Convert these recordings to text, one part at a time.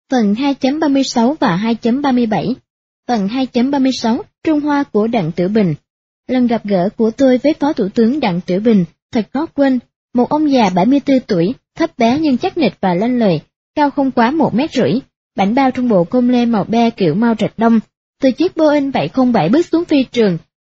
Phần 2.36 và 2.37. Phần 2.36 Trung Hoa của Đặng Tiểu Bình. Lần gặp gỡ của tôi với Phó Thủ tướng Đặng Tiểu Bình thật khó quên. Một ông già 74 tuổi, thấp bé nhưng chắc nịch và lanh lợi, cao không quá 1,5 mét, bảnh bao trong bộ com lê màu be kiểu Mao Trạch Đông. Từ chiếc Boeing 707 bước xuống phi trường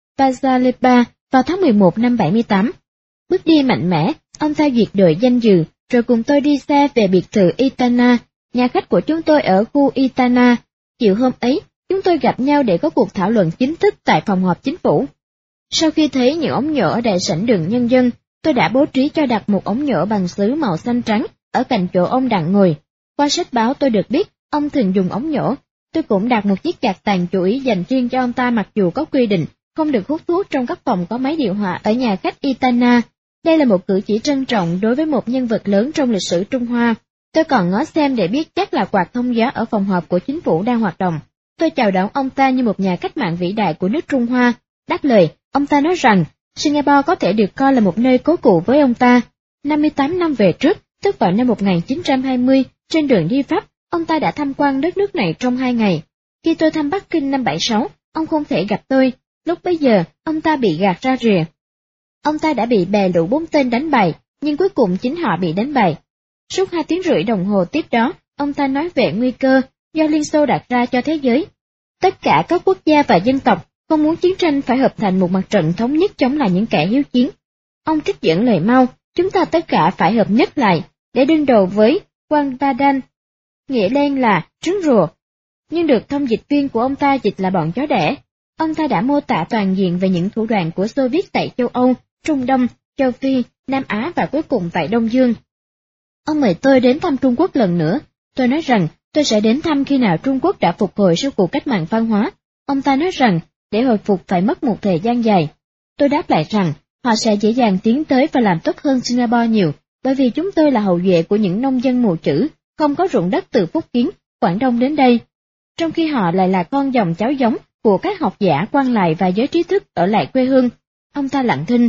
Pazalepa vào tháng 11 năm 78. Bước đi mạnh mẽ, ông ta duyệt đội danh dự, rồi cùng tôi đi xe về biệt thự Itana, nhà khách của chúng tôi ở khu Itana. Chiều hôm ấy, chúng tôi gặp nhau để có cuộc thảo luận chính thức tại phòng họp chính phủ. Sau khi thấy những ống nhổ ở đại sảnh đường nhân dân, tôi đã bố trí cho đặt một ống nhổ bằng sứ màu xanh trắng ở cạnh chỗ ông Đặng ngồi. Qua sách báo tôi được biết, ông thường dùng ống nhổ. Tôi cũng đặt một chiếc gạt tàn chú ý dành riêng cho ông ta, mặc dù có quy định không được hút thuốc trong các phòng có máy điều hòa ở nhà khách Itana. Đây là một cử chỉ trân trọng đối với một nhân vật lớn trong lịch sử Trung Hoa. Tôi còn ngó xem để biết chắc là quạt thông gió ở phòng họp của chính phủ đang hoạt động. Tôi chào đón ông ta như một nhà cách mạng vĩ đại của nước Trung Hoa. Đáp lời, ông ta nói rằng Singapore có thể được coi là một nơi cố cụ với ông ta. 58 năm về trước, tức vào năm 1920, trên đường đi Pháp, ông ta đã tham quan đất nước này trong 2 ngày. Khi tôi thăm Bắc Kinh năm 76, ông không thể gặp tôi. Lúc bấy giờ, ông ta bị gạt ra rìa. Ông ta đã bị bè lũ 4 tên đánh bại, nhưng cuối cùng chính họ bị đánh bại. Suốt 2 tiếng rưỡi đồng hồ tiếp đó, ông ta nói về nguy cơ do Liên Xô đặt ra cho thế giới. Tất cả các quốc gia và dân tộc không muốn chiến tranh phải hợp thành một mặt trận thống nhất chống lại những kẻ hiếu chiến. Ông trích dẫn lời Mao, chúng ta tất cả phải hợp nhất lại, để đương đầu với Quang Ba Đan, nghĩa đen là trứng rùa, nhưng được thông dịch viên của ông ta dịch là bọn chó đẻ. Ông ta đã mô tả toàn diện về những thủ đoạn của Xô Viết tại châu Âu, Trung Đông, châu Phi, Nam Á và cuối cùng tại Đông Dương. Ông mời tôi đến thăm Trung Quốc lần nữa. Tôi nói rằng tôi sẽ đến thăm khi nào Trung Quốc đã phục hồi sau cuộc cách mạng văn hóa. Ông ta nói rằng để hồi phục phải mất một thời gian dài. Tôi đáp lại rằng họ sẽ dễ dàng tiến tới và làm tốt hơn Singapore nhiều, bởi vì chúng tôi là hậu duệ của những nông dân mù chữ, không có ruộng đất từ Phúc Kiến, Quảng Đông đến đây. Trong khi họ lại là con dòng cháu giống của các học giả, quan lại và giới trí thức ở lại quê hương. Ông ta lặng thinh.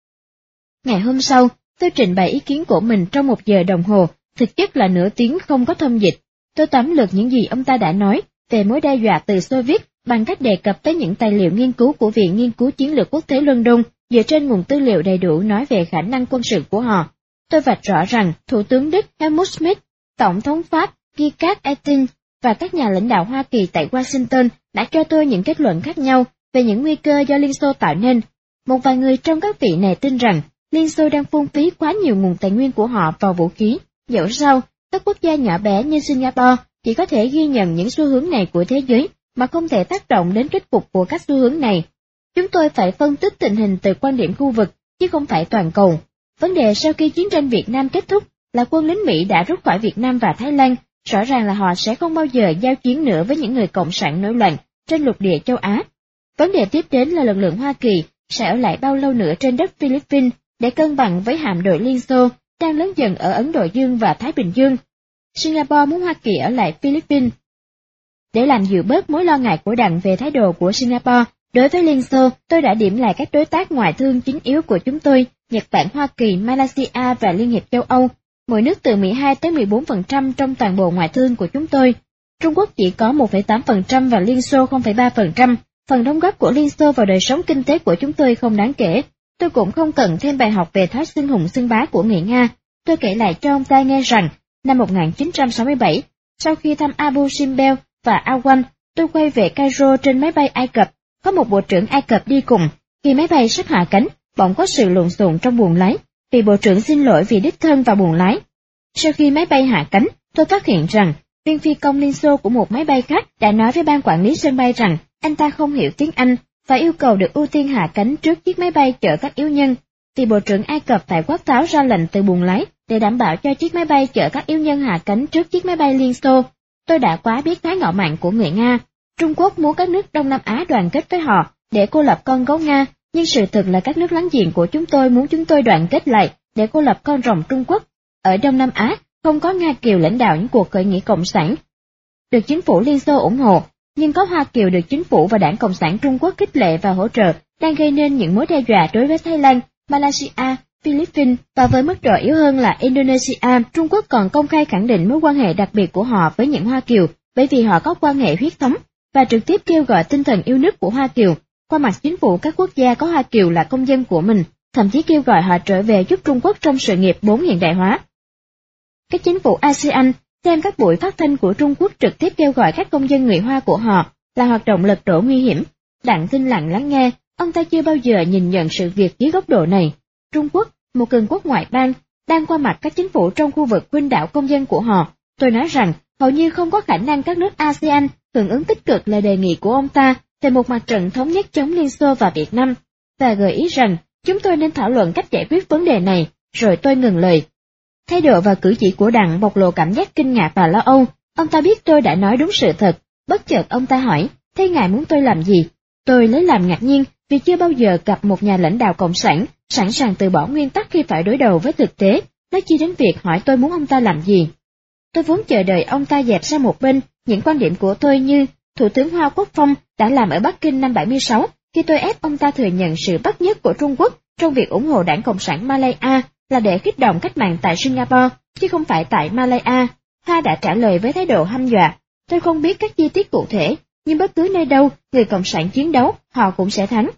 Ngày hôm sau, tôi trình bày ý kiến của mình trong 1 giờ đồng hồ, thực chất là nửa tiếng không có thông dịch. Tôi tóm lược những gì ông ta đã nói về mối đe dọa từ Xô Viết bằng cách đề cập tới những tài liệu nghiên cứu của Viện Nghiên cứu Chiến lược Quốc tế London dựa trên nguồn tư liệu đầy đủ nói về khả năng quân sự của họ. Tôi vạch rõ rằng Thủ tướng Đức Helmut Schmidt, Tổng thống Pháp Giscard d'Estaing và các nhà lãnh đạo Hoa Kỳ tại Washington đã cho tôi những kết luận khác nhau về những nguy cơ do Liên Xô tạo nên. Một vài người trong các vị này tin rằng Liên Xô đang phung phí quá nhiều nguồn tài nguyên của họ vào vũ khí. Dẫu sao, các quốc gia nhỏ bé như Singapore chỉ có thể ghi nhận những xu hướng này của thế giới, mà không thể tác động đến kết cục của các xu hướng này. Chúng tôi phải phân tích tình hình từ quan điểm khu vực, chứ không phải toàn cầu. Vấn đề sau khi chiến tranh Việt Nam kết thúc là quân lính Mỹ đã rút khỏi Việt Nam và Thái Lan, rõ ràng là họ sẽ không bao giờ giao chiến nữa với những người cộng sản nổi loạn trên lục địa châu Á. Vấn đề tiếp đến là lực lượng Hoa Kỳ sẽ ở lại bao lâu nữa trên đất Philippines để cân bằng với hạm đội Liên Xô đang lớn dần ở Ấn Độ Dương và Thái Bình Dương. Singapore muốn Hoa Kỳ ở lại Philippines. Để làm dịu bớt mối lo ngại của Đặng về thái độ của Singapore đối với Liên Xô, tôi đã điểm lại các đối tác ngoại thương chính yếu của chúng tôi, Nhật Bản, Hoa Kỳ, Malaysia và Liên hiệp châu Âu, mỗi nước từ 12 tới 14% trong toàn bộ ngoại thương của chúng tôi. Trung Quốc chỉ có 1,8% và Liên Xô 0,3%. Phần đóng góp của Liên Xô vào đời sống kinh tế của chúng tôi không đáng kể. Tôi cũng không cần thêm bài học về thói xưng hùng xưng bá của người Nga. Tôi kể lại cho ông ta nghe rằng, năm 1967, sau khi thăm Abu Simbel và Awan, tôi quay về Cairo trên máy bay Ai Cập. Có một bộ trưởng Ai Cập đi cùng. Khi máy bay sắp hạ cánh, bỗng có sự lộn xộn trong buồng lái, vì bộ trưởng xin lỗi vì đích thân vào buồng lái. Sau khi máy bay hạ cánh, tôi phát hiện rằng viên phi công Liên Xô của một máy bay khác đã nói với ban quản lý sân bay rằng anh ta không hiểu tiếng Anh và yêu cầu được ưu tiên hạ cánh trước chiếc máy bay chở các yếu nhân. Vì bộ trưởng Ai Cập phải quát tháo ra lệnh từ buồng lái để đảm bảo cho chiếc máy bay chở các yếu nhân hạ cánh trước chiếc máy bay Liên Xô. Tôi đã quá biết thái ngạo mạn của người Nga. Trung Quốc muốn các nước Đông Nam Á đoàn kết với họ để cô lập con gấu Nga, nhưng sự thực là các nước láng giềng của chúng tôi muốn chúng tôi đoàn kết lại để cô lập con rồng Trung Quốc. Ở Đông Nam Á, không có Nga Kiều lãnh đạo những cuộc khởi nghĩa cộng sản được chính phủ Liên Xô ủng hộ, nhưng có Hoa Kiều được chính phủ và Đảng Cộng sản Trung Quốc khích lệ và hỗ trợ, đang gây nên những mối đe dọa đối với Thái Lan, Malaysia Philippines, và với mức độ yếu hơn là Indonesia, Trung Quốc còn công khai khẳng định mối quan hệ đặc biệt của họ với những Hoa Kiều, bởi vì họ có quan hệ huyết thống, và trực tiếp kêu gọi tinh thần yêu nước của Hoa Kiều qua mặt chính phủ các quốc gia có Hoa Kiều là công dân của mình, thậm chí kêu gọi họ trở về giúp Trung Quốc trong sự nghiệp 4 hiện đại hóa. Các chính phủ ASEAN xem các buổi phát thanh của Trung Quốc trực tiếp kêu gọi các công dân người Hoa của họ là hoạt động lật đổ nguy hiểm. Đặng thinh lặng lắng nghe, ông ta chưa bao giờ nhìn nhận sự việc dưới góc độ này. Trung Quốc, một cường quốc ngoại bang, đang qua mặt các chính phủ trong khu vực khuynh đảo công dân của họ. Tôi nói rằng, hầu như không có khả năng các nước ASEAN hưởng ứng tích cực lời đề nghị của ông ta về một mặt trận thống nhất chống Liên Xô và Việt Nam, và gợi ý rằng chúng tôi nên thảo luận cách giải quyết vấn đề này, rồi tôi ngừng lời. Thái độ và cử chỉ của Đặng bộc lộ cảm giác kinh ngạc và lo âu. Ông ta biết tôi đã nói đúng sự thật. Bất chợt ông ta hỏi, thế ngài muốn tôi làm gì? Tôi lấy làm ngạc nhiên vì chưa bao giờ gặp một nhà lãnh đạo cộng sản sẵn sàng từ bỏ nguyên tắc khi phải đối đầu với thực tế, nói chi đến việc hỏi tôi muốn ông ta làm gì. Tôi vốn chờ đợi ông ta dẹp sang một bên những quan điểm của tôi như Thủ tướng Hoa Quốc Phong đã làm ở Bắc Kinh năm 76 khi tôi ép ông ta thừa nhận sự bất nhất của Trung Quốc trong việc ủng hộ Đảng Cộng sản Malaya là để kích động cách mạng tại Singapore, chứ không phải tại Malaya. Hoa đã trả lời với thái độ hăm dọa. Tôi không biết các chi tiết cụ thể, nhưng bất cứ nơi đâu người Cộng sản chiến đấu, họ cũng sẽ thắng.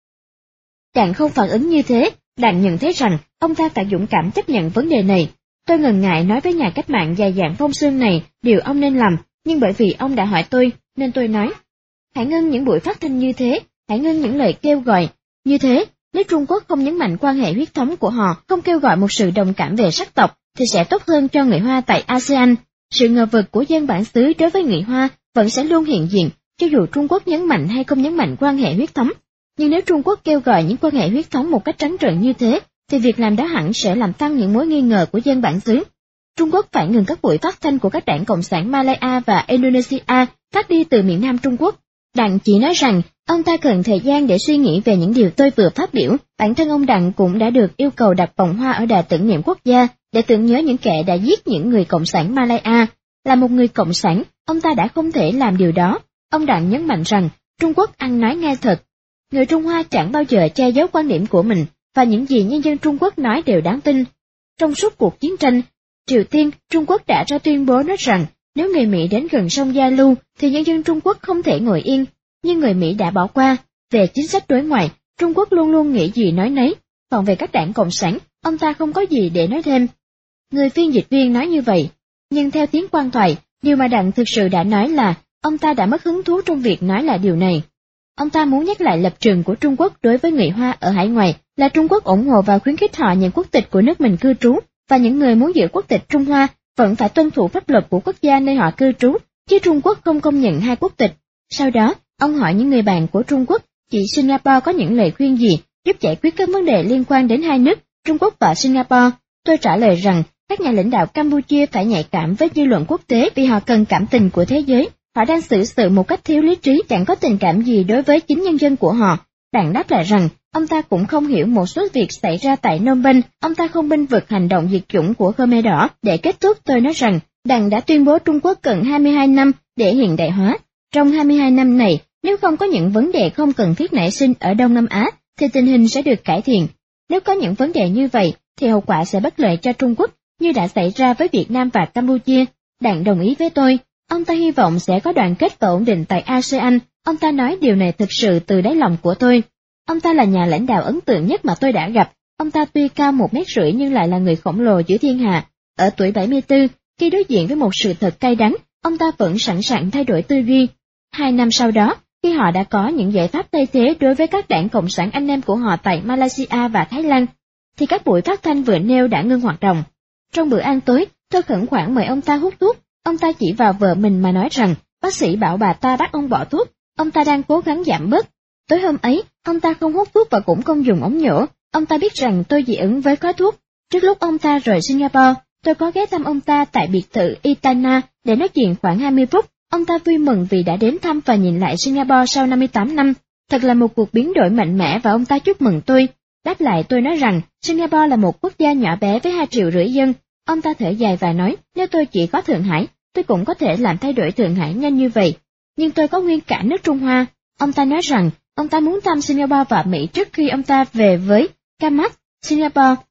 Đặng không phản ứng như thế, Đặng nhận thấy rằng ông ta phải dũng cảm chấp nhận vấn đề này. Tôi ngần ngại nói với nhà cách mạng dài dạn phong xương này điều ông nên làm, nhưng bởi vì ông đã hỏi tôi, nên tôi nói. Hãy ngưng những buổi phát thanh như thế, hãy ngưng những lời kêu gọi như thế. Nếu Trung Quốc không nhấn mạnh quan hệ huyết thống của họ, không kêu gọi một sự đồng cảm về sắc tộc, thì sẽ tốt hơn cho người Hoa tại ASEAN. Sự ngờ vực của dân bản xứ đối với người Hoa vẫn sẽ luôn hiện diện, cho dù Trung Quốc nhấn mạnh hay không nhấn mạnh quan hệ huyết thống. Nhưng nếu Trung Quốc kêu gọi những quan hệ huyết thống một cách trắng trợn như thế, thì việc làm đó hẳn sẽ làm tăng những mối nghi ngờ của dân bản xứ. Trung Quốc phải ngừng các buổi phát thanh của các đảng Cộng sản Malaya và Indonesia phát đi từ miền Nam Trung Quốc. Đặng chỉ nói rằng ông ta cần thời gian để suy nghĩ về những điều tôi vừa phát biểu. Bản thân ông Đặng cũng đã được yêu cầu đặt vòng hoa ở đài tưởng niệm quốc gia để tưởng nhớ những kẻ đã giết những người Cộng sản Malaya. Là một người Cộng sản, ông ta đã không thể làm điều đó. Ông Đặng nhấn mạnh rằng Trung Quốc ăn nói ngay thật. Người Trung Hoa chẳng bao giờ che giấu quan điểm của mình, và những gì nhân dân Trung Quốc nói đều đáng tin. Trong suốt cuộc chiến tranh, Triều Tiên, Trung Quốc đã ra tuyên bố nói rằng nếu người Mỹ đến gần sông Gia Lu thì nhân dân Trung Quốc không thể ngồi yên, nhưng người Mỹ đã bỏ qua. Về chính sách đối ngoại, Trung Quốc luôn luôn nghĩ gì nói nấy, còn về các đảng Cộng sản, ông ta không có gì để nói thêm. Người phiên dịch viên nói như vậy, nhưng theo tiếng quan thoại, điều mà Đặng thực sự đã nói là ông ta đã mất hứng thú trong việc nói lại điều này. Ông ta muốn nhắc lại lập trường của Trung Quốc đối với người Hoa ở hải ngoại là Trung Quốc ủng hộ và khuyến khích họ nhận quốc tịch của nước mình cư trú, và những người muốn giữ quốc tịch Trung Hoa vẫn phải tuân thủ pháp luật của quốc gia nơi họ cư trú, chứ Trung Quốc không công nhận hai quốc tịch. Sau đó, ông hỏi những người bạn của Trung Quốc, chị Singapore có những lời khuyên gì giúp giải quyết các vấn đề liên quan đến hai nước, Trung Quốc và Singapore. Tôi trả lời rằng, các nhà lãnh đạo Campuchia phải nhạy cảm với dư luận quốc tế vì họ cần cảm tình của thế giới. Họ đang xử sự một cách thiếu lý trí, chẳng có tình cảm gì đối với chính nhân dân của họ. Đặng đáp lại rằng, ông ta cũng không hiểu một số việc xảy ra tại Phnom Penh, ông ta không bênh vực hành động diệt chủng của Khmer Đỏ. Để kết thúc, tôi nói rằng, Đặng đã tuyên bố Trung Quốc cần 22 năm để hiện đại hóa. Trong 22 năm này, nếu không có những vấn đề không cần thiết nảy sinh ở Đông Nam Á, thì tình hình sẽ được cải thiện. Nếu có những vấn đề như vậy, thì hậu quả sẽ bất lợi cho Trung Quốc, như đã xảy ra với Việt Nam và Campuchia. Đặng đồng ý với tôi. Ông ta hy vọng sẽ có đoàn kết và ổn định tại ASEAN. Ông ta nói điều này thực sự từ đáy lòng của tôi. Ông ta là nhà lãnh đạo ấn tượng nhất mà tôi đã gặp. Ông ta tuy cao 1,50 m nhưng lại là người khổng lồ giữa thiên hạ. Ở tuổi 74, khi đối diện với một sự thật cay đắng, ông ta vẫn sẵn sàng thay đổi tư duy. 2 năm sau đó, khi họ đã có những giải pháp thay thế đối với các đảng Cộng sản anh em của họ tại Malaysia và Thái Lan, thì các buổi phát thanh vừa nêu đã ngưng hoạt động. Trong bữa ăn tối, tôi khẩn khoản mời ông ta hút thuốc. Ông ta chỉ vào vợ mình mà nói rằng, bác sĩ bảo bà ta bắt ông bỏ thuốc, ông ta đang cố gắng giảm bớt. Tối hôm ấy, ông ta không hút thuốc và cũng không dùng ống nhổ, ông ta biết rằng tôi dị ứng với khói thuốc. Trước lúc ông ta rời Singapore, tôi có ghé thăm ông ta tại biệt thự Itana để nói chuyện khoảng 20 phút. Ông ta vui mừng vì đã đến thăm và nhìn lại Singapore sau 58 năm. Thật là một cuộc biến đổi mạnh mẽ và ông ta chúc mừng tôi. Đáp lại tôi nói rằng, Singapore là một quốc gia nhỏ bé với 2,5 triệu dân. Ông ta thở dài và nói, nếu tôi chỉ có Thượng Hải, tôi cũng có thể làm thay đổi Thượng Hải nhanh như vậy. Nhưng tôi có nguyên cả nước Trung Hoa. Ông ta nói rằng, ông ta muốn thăm Singapore và Mỹ trước khi ông ta về với Kamak. Singapore,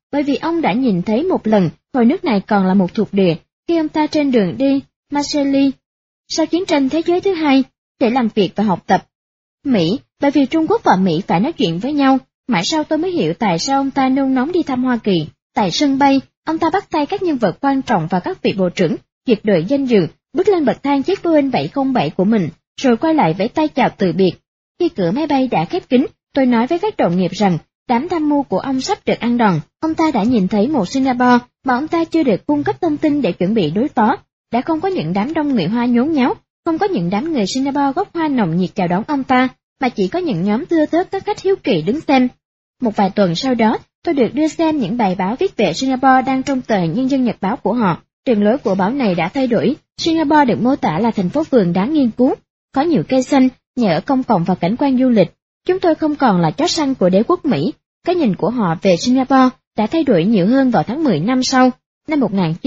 bởi vì ông đã nhìn thấy một lần hồi nước này còn là một thuộc địa, khi ông ta trên đường đi Marseille sau chiến tranh thế giới thứ hai để làm việc và học tập. Mỹ, bởi vì Trung Quốc và Mỹ phải nói chuyện với nhau, mãi sau tôi mới hiểu tại sao ông ta nôn nóng đi thăm Hoa Kỳ. Tại sân bay, ông ta bắt tay các nhân vật quan trọng và các vị bộ trưởng, duyệt đội danh dự, bước lên bậc thang chiếc Boeing 707 của mình, rồi quay lại vẫy tay chào từ biệt. Khi cửa máy bay đã khép kín, tôi nói với các đồng nghiệp rằng đám tham mưu của ông sắp được ăn đòn. Ông ta đã nhìn thấy một Singapore mà ông ta chưa được cung cấp thông tin để chuẩn bị đối phó. Đã không có những đám đông người Hoa nhốn nháo, không có những đám người Singapore gốc Hoa nồng nhiệt chào đón ông ta, mà chỉ có những nhóm thưa thớt các khách hiếu kỳ đứng xem. Một vài tuần sau đó, tôi được đưa xem những bài báo viết về Singapore đăng trong tờ Nhân dân Nhật báo của họ. Đường lối của báo này đã thay đổi. Singapore được mô tả là thành phố vườn đáng nghiên cứu, có nhiều cây xanh, nhà ở công cộng và cảnh quan du lịch. Chúng tôi không còn là chó săn của đế quốc Mỹ. Cái nhìn của họ về Singapore đã thay đổi nhiều hơn vào tháng 10 năm sau, năm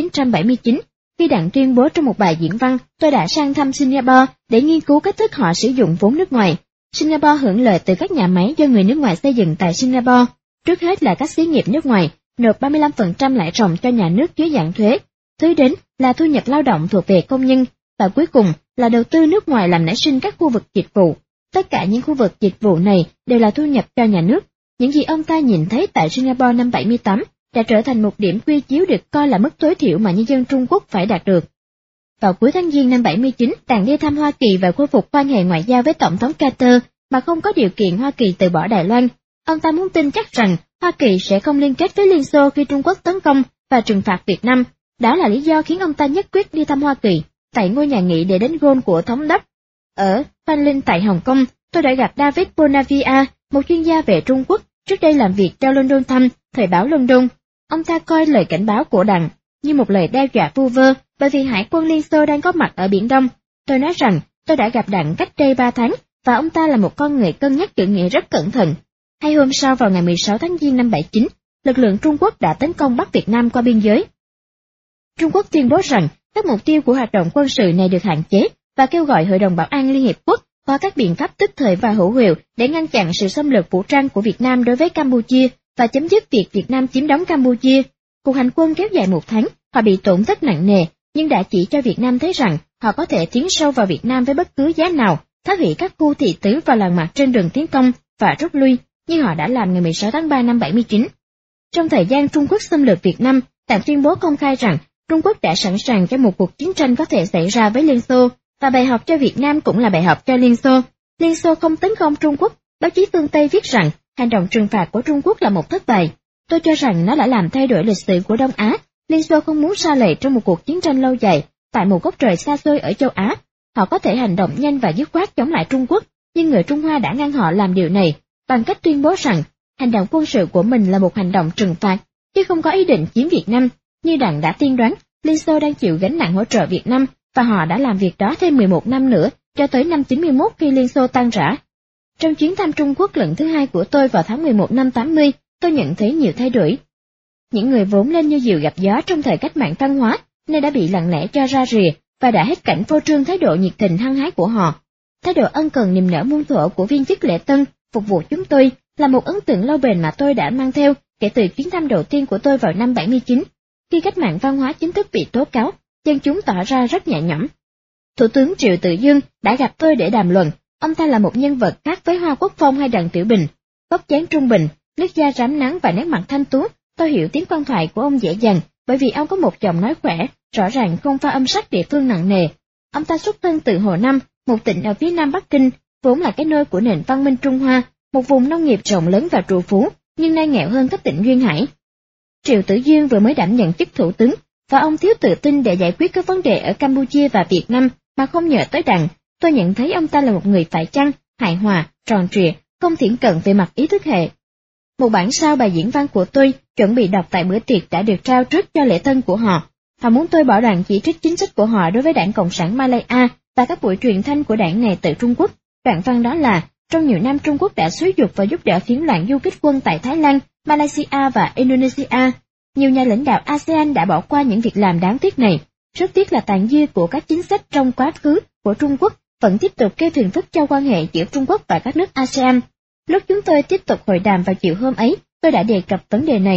1979, khi Đặng tuyên bố trong một bài diễn văn, tôi đã sang thăm Singapore để nghiên cứu cách thức họ sử dụng vốn nước ngoài. Singapore hưởng lợi từ các nhà máy do người nước ngoài xây dựng tại Singapore. Trước hết là các xí nghiệp nước ngoài, nộp 35% lãi ròng cho nhà nước dưới dạng thuế. Thứ đến là thu nhập lao động thuộc về công nhân, và cuối cùng là đầu tư nước ngoài làm nảy sinh các khu vực dịch vụ. Tất cả những khu vực dịch vụ này đều là thu nhập cho nhà nước. Những gì ông ta nhìn thấy tại Singapore năm 78 đã trở thành một điểm quy chiếu được coi là mức tối thiểu mà nhân dân Trung Quốc phải đạt được. Vào cuối tháng Giêng năm 79, Đảng đi thăm Hoa Kỳ và khôi phục quan hệ ngoại giao với Tổng thống Carter mà không có điều kiện Hoa Kỳ từ bỏ Đài Loan. Ông ta muốn tin chắc rằng Hoa Kỳ sẽ không liên kết với Liên Xô khi Trung Quốc tấn công và trừng phạt Việt Nam. Đó là lý do khiến ông ta nhất quyết đi thăm Hoa Kỳ. Tại ngôi nhà nghỉ để đánh golf của thống đốc ở Phan Linh tại Hồng Kông, tôi đã gặp David Bonavia, một chuyên gia về Trung Quốc, trước đây làm việc cho London Times, thời báo London. Ông ta coi lời cảnh báo của Đảng như một lời đe dọa vu vơ, bởi vì hải quân Liên Xô đang có mặt ở Biển Đông. Tôi nói rằng tôi đã gặp Đảng cách đây 3 tháng, và ông ta là một con người cân nhắc chữ nghĩa rất cẩn thận. 2 hôm sau, vào ngày 16 tháng Giêng năm 79, lực lượng Trung Quốc đã tấn công Bắc Việt Nam qua biên giới. Trung Quốc tuyên bố rằng các mục tiêu của hoạt động quân sự này được hạn chế và kêu gọi Hội đồng Bảo an Liên Hiệp Quốc có các biện pháp tức thời và hữu hiệu để ngăn chặn sự xâm lược vũ trang của Việt Nam đối với Campuchia và chấm dứt việc Việt Nam chiếm đóng Campuchia. Cuộc hành quân kéo dài 1 tháng, họ bị tổn thất nặng nề, nhưng đã chỉ cho Việt Nam thấy rằng họ có thể tiến sâu vào Việt Nam với bất cứ giá nào, phá hủy các khu thị tứ và làng mạc trên đường tiến công và rút lui, như họ đã làm ngày 16 tháng 3 năm 79. Trong thời gian Trung Quốc xâm lược Việt Nam, Đảng tuyên bố công khai rằng Trung Quốc đã sẵn sàng cho một cuộc chiến tranh có thể xảy ra với Liên Xô, và bài học cho Việt Nam cũng là bài học cho Liên Xô. Liên Xô không tấn công Trung Quốc. Báo chí phương Tây viết rằng hành động trừng phạt của Trung Quốc là một thất bại. Tôi cho rằng nó đã làm thay đổi lịch sử của Đông Á. Liên Xô không muốn sa lầy trong một cuộc chiến tranh lâu dài tại một góc trời xa xôi ở châu Á. Họ có thể hành động nhanh và dứt khoát chống lại Trung Quốc, nhưng người Trung Hoa đã ngăn họ làm điều này bằng cách tuyên bố rằng hành động quân sự của mình là một hành động trừng phạt, chứ không có ý định chiếm Việt Nam. Như Đảng đã tiên đoán, Liên Xô đang chịu gánh nặng hỗ trợ Việt Nam, và họ đã làm việc đó thêm 11 năm nữa, cho tới năm 91 khi Liên Xô tan rã. Trong chuyến thăm Trung Quốc lần thứ 2 của tôi vào tháng 11 năm 80, tôi nhận thấy nhiều thay đổi. Những người vốn lên như diều gặp gió trong thời cách mạng văn hóa, nên đã bị lặng lẽ cho ra rìa, và đã hết cảnh phô trương thái độ nhiệt tình hăng hái của họ. Thái độ ân cần niềm nở muôn thuở của viên chức lễ tân phục vụ chúng tôi là một ấn tượng lâu bền mà tôi đã mang theo kể từ chuyến thăm đầu tiên của tôi vào năm 79. Khi cách mạng văn hóa chính thức bị tố cáo, dân chúng tỏ ra rất nhẹ nhõm. Thủ tướng Triệu Tự Dương đã gặp tôi để đàm luận. Ông ta là một nhân vật khác với Hoa Quốc Phong hay Đặng Tiểu Bình, tóc dáng trung bình, nước da rám nắng và nét mặt thanh tú. Tôi hiểu tiếng quan thoại của ông dễ dàng, bởi vì ông có một giọng nói khỏe, rõ ràng không pha âm sắc địa phương nặng nề. Ông ta xuất thân từ Hồ Nam, một tỉnh ở phía nam Bắc Kinh, vốn là cái nôi của nền văn minh Trung Hoa, một vùng nông nghiệp rộng lớn và trù phú, nhưng nay nghèo hơn các tỉnh duyên hải. Triệu Tử Dương vừa mới đảm nhận chức thủ tướng, và ông thiếu tự tin để giải quyết các vấn đề ở Campuchia và Việt Nam mà không nhờ tới Đảng. Tôi nhận thấy ông ta là một người phải chăng, hài hòa, tròn trịa, không thiển cận về mặt ý thức hệ. Một bản sao bài diễn văn của tôi chuẩn bị đọc tại bữa tiệc đã được trao trước cho lễ tân của họ. Họ muốn tôi bỏ đoạn chỉ trích chính sách của họ đối với Đảng Cộng sản Malaya và các buổi truyền thanh của đảng này từ Trung Quốc. Đoạn văn đó là: trong nhiều năm Trung Quốc đã xúi giục và giúp đỡ phiến loạn du kích quân tại Thái Lan, Malaysia và Indonesia. Nhiều nhà lãnh đạo ASEAN đã bỏ qua những việc làm đáng tiếc này. Rất tiếc là tàn dư của các chính sách trong quá khứ của Trung Quốc vẫn tiếp tục gây phiền phức cho quan hệ giữa Trung Quốc và các nước ASEAN. Lúc chúng tôi tiếp tục hội đàm vào chiều hôm ấy, tôi đã đề cập vấn đề này.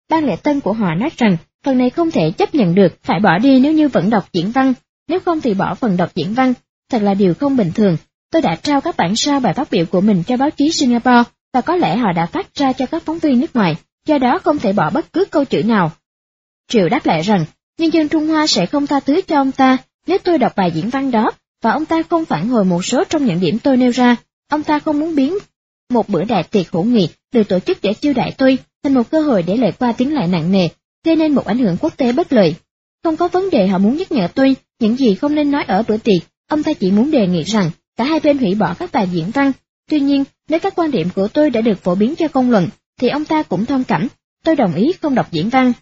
Ban lễ tân của họ nói rằng phần này không thể chấp nhận được, phải bỏ đi nếu như vẫn đọc diễn văn, nếu không thì bỏ phần đọc diễn văn. Thật là điều không bình thường. Tôi đã trao các bản sao bài phát biểu của mình cho báo chí Singapore, và có lẽ họ đã phát ra cho các phóng viên nước ngoài, do đó không thể bỏ bất cứ câu chữ nào. Triệu đáp lại rằng, nhân dân Trung Hoa sẽ không tha thứ cho ông ta nếu tôi đọc bài diễn văn đó, và ông ta không phản hồi một số trong những điểm tôi nêu ra. Ông ta không muốn biến một bữa đại tiệc hữu nghị được tổ chức để chiêu đãi tôi thành một cơ hội để lời qua tiếng lại nặng nề, gây nên một ảnh hưởng quốc tế bất lợi. Không có vấn đề họ muốn nhắc nhở tôi những gì không nên nói ở bữa tiệc, ông ta chỉ muốn đề nghị rằng cả hai bên hủy bỏ các bài diễn văn. Tuy nhiên, nếu các quan điểm của tôi đã được phổ biến cho công luận, thì ông ta cũng thông cảm. Tôi đồng ý không đọc diễn văn.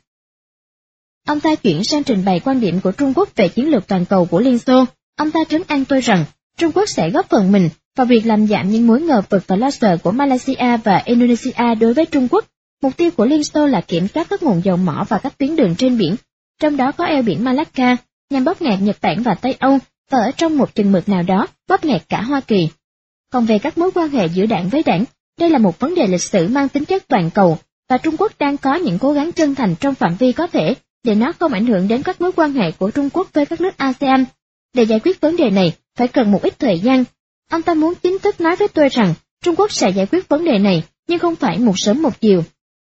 Ông ta chuyển sang trình bày quan điểm của Trung Quốc về chiến lược toàn cầu của Liên Xô. Ông ta trấn an tôi rằng Trung Quốc sẽ góp phần mình vào việc làm giảm những mối ngờ vực và lo sợ của Malaysia và Indonesia đối với Trung Quốc. Mục tiêu của Liên Xô là kiểm soát các nguồn dầu mỏ và các tuyến đường trên biển, trong đó có eo biển Malacca, nhằm bóp nghẹt Nhật Bản và Tây Âu, và ở trong một chừng mực nào đó bóp nghẹt cả Hoa Kỳ. Còn về các mối quan hệ giữa đảng với đảng, đây là một vấn đề lịch sử mang tính chất toàn cầu, và Trung Quốc đang có những cố gắng chân thành trong phạm vi có thể để nó không ảnh hưởng đến các mối quan hệ của Trung Quốc với các nước ASEAN. Để giải quyết vấn đề này, phải cần một ít thời gian. Ông ta muốn chính thức nói với tôi rằng Trung Quốc sẽ giải quyết vấn đề này, nhưng không phải một sớm một chiều.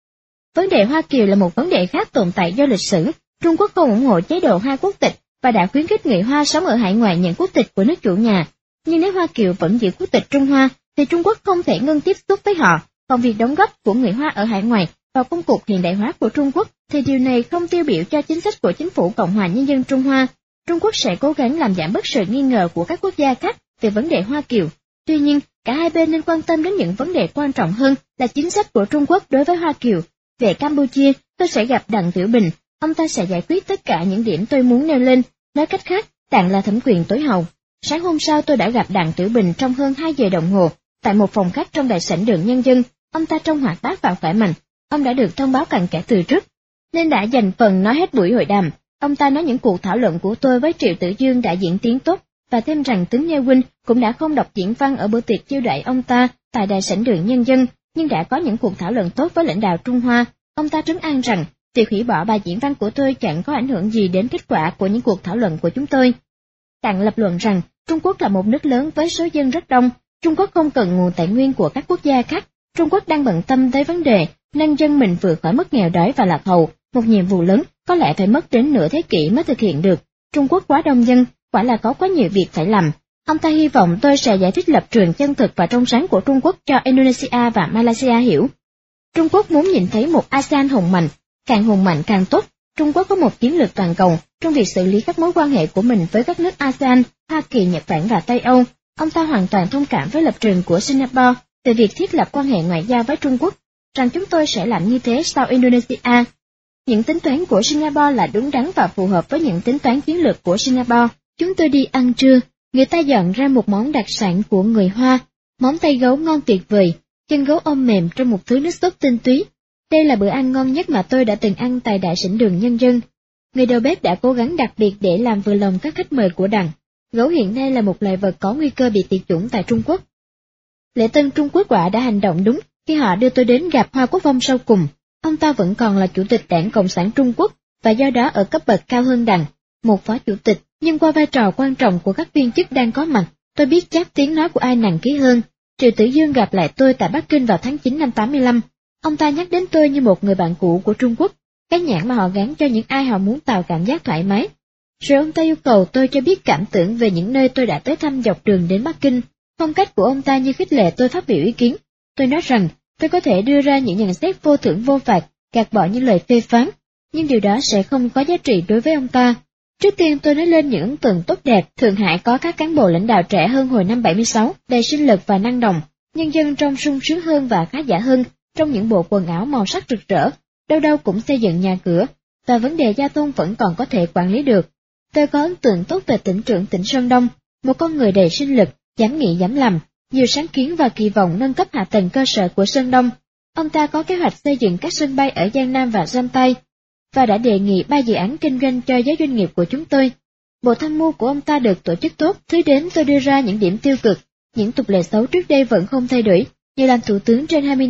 Vấn đề Hoa Kiều là một vấn đề khác tồn tại do lịch sử. Trung Quốc không ủng hộ chế độ hai quốc tịch và đã khuyến khích người Hoa sống ở hải ngoại nhận quốc tịch của nước chủ nhà. Nhưng nếu Hoa Kiều vẫn giữ quốc tịch Trung Hoa, thì Trung Quốc không thể ngưng tiếp xúc với họ. Còn việc đóng góp của người Hoa ở hải ngoại vào công cuộc hiện đại hóa của Trung Quốc, thì điều này không tiêu biểu cho chính sách của chính phủ Cộng hòa Nhân dân Trung Hoa. Trung Quốc sẽ cố gắng làm giảm bớt sự nghi ngờ của các quốc gia khác về vấn đề Hoa Kiều. Tuy nhiên, cả hai bên nên quan tâm đến những vấn đề quan trọng hơn là chính sách của Trung Quốc đối với Hoa Kiều. Về Campuchia, tôi sẽ gặp Đặng Tiểu Bình, ông ta sẽ giải quyết tất cả những điểm tôi muốn nêu lên. Nói cách khác, Đặng là thẩm quyền tối hậu. Sáng hôm sau tôi đã gặp Đặng Tiểu Bình trong hơn 2 giờ đồng hồ, tại một phòng khách trong đại sảnh Đường Nhân dân. Ông ta trông hoạt bát và khỏe mạnh, ông đã được thông báo cặn kẽ từ trước, nên đã dành phần nói hết buổi hội đàm. Ông ta nói những cuộc thảo luận của tôi với Triệu Tử Dương đã diễn tiến tốt, và thêm rằng Tướng Nhê Huynh cũng đã không đọc diễn văn ở bữa tiệc chiêu đãi ông ta tại đại sảnh Đường Nhân dân, nhưng đã có những cuộc thảo luận tốt với lãnh đạo Trung Hoa. Ông ta trấn an rằng việc hủy bỏ bài diễn văn của tôi chẳng có ảnh hưởng gì đến kết quả của những cuộc thảo luận của chúng tôi. Đặng lập luận rằng Trung Quốc là một nước lớn với số dân rất đông, Trung Quốc không cần nguồn tài nguyên của các quốc gia khác, Trung Quốc đang bận tâm tới vấn đề nâng dân mình vượt khỏi mức nghèo đói và lạc hậu, một nhiệm vụ lớn có lẽ phải mất đến nửa thế kỷ mới thực hiện được. Trung Quốc quá đông dân, quả là có quá nhiều việc phải làm. Ông ta hy vọng tôi sẽ giải thích lập trường chân thực và trong sáng của Trung Quốc cho Indonesia và Malaysia hiểu. Trung Quốc muốn nhìn thấy một ASEAN hùng mạnh càng tốt. Trung Quốc có một chiến lược toàn cầu trong việc xử lý các mối quan hệ của mình với các nước ASEAN, Hoa Kỳ, Nhật Bản và Tây Âu. Ông ta hoàn toàn thông cảm với lập trường của Singapore về việc thiết lập quan hệ ngoại giao với Trung Quốc, rằng chúng tôi sẽ làm như thế sau Indonesia. Những tính toán của Singapore là đúng đắn và phù hợp với những tính toán chiến lược của Singapore. Chúng tôi đi ăn trưa, người ta dọn ra một món đặc sản của người Hoa, món tay gấu ngon tuyệt vời, chân gấu ôm mềm trong một thứ nước sốt tinh túy. Đây là bữa ăn ngon nhất mà tôi đã từng ăn tại đại sảnh Đường Nhân dân. Người đầu bếp đã cố gắng đặc biệt để làm vừa lòng các khách mời của Đặng. Gấu hiện nay là một loài vật có nguy cơ bị tuyệt chủng tại Trung Quốc. Lễ tân Trung Quốc quả đã hành động đúng khi họ đưa tôi đến gặp Hoa Quốc Phong sau cùng. Ông ta vẫn còn là chủ tịch Đảng Cộng sản Trung Quốc và do đó ở cấp bậc cao hơn Đặng, một phó chủ tịch, nhưng qua vai trò quan trọng của các viên chức đang có mặt, tôi biết chắc tiếng nói của ai nặng ký hơn. Triệu Tử Dương gặp lại tôi tại Bắc Kinh vào tháng 9 năm 85. Ông ta nhắc đến tôi như một người bạn cũ của Trung Quốc, cái nhãn mà họ gắn cho những ai họ muốn tạo cảm giác thoải mái. Rồi ông ta yêu cầu tôi cho biết cảm tưởng về những nơi tôi đã tới thăm dọc đường đến Bắc Kinh. Phong cách của ông ta như khích lệ tôi phát biểu ý kiến. Tôi nói rằng tôi có thể đưa ra những nhận xét vô thưởng vô phạt, gạt bỏ những lời phê phán, nhưng điều đó sẽ không có giá trị đối với ông ta. Trước tiên tôi nói lên những ấn tượng tốt đẹp. Thượng Hải có các cán bộ lãnh đạo trẻ hơn hồi năm 76, đầy sinh lực và năng động, nhân dân trông sung sướng hơn và khá giả hơn, trong những bộ quần áo màu sắc rực rỡ, đâu đâu cũng xây dựng nhà cửa, và vấn đề giao thông vẫn còn có thể quản lý được. Tôi có ấn tượng tốt về tỉnh trưởng tỉnh Sơn Đông, một con người đầy sinh lực, dám nghĩ dám làm, nhiều sáng kiến và kỳ vọng nâng cấp hạ tầng cơ sở của Sơn Đông. Ông ta có kế hoạch xây dựng các sân bay ở Giang Nam và Giang Tây, và đã đề nghị 3 dự án kinh doanh cho giới doanh nghiệp của chúng tôi. Bộ tham mưu của ông ta được tổ chức tốt, thứ đến tôi đưa ra những điểm tiêu cực, những tục lệ xấu trước đây vẫn không thay đổi. Như làm thủ tướng trên 20 năm,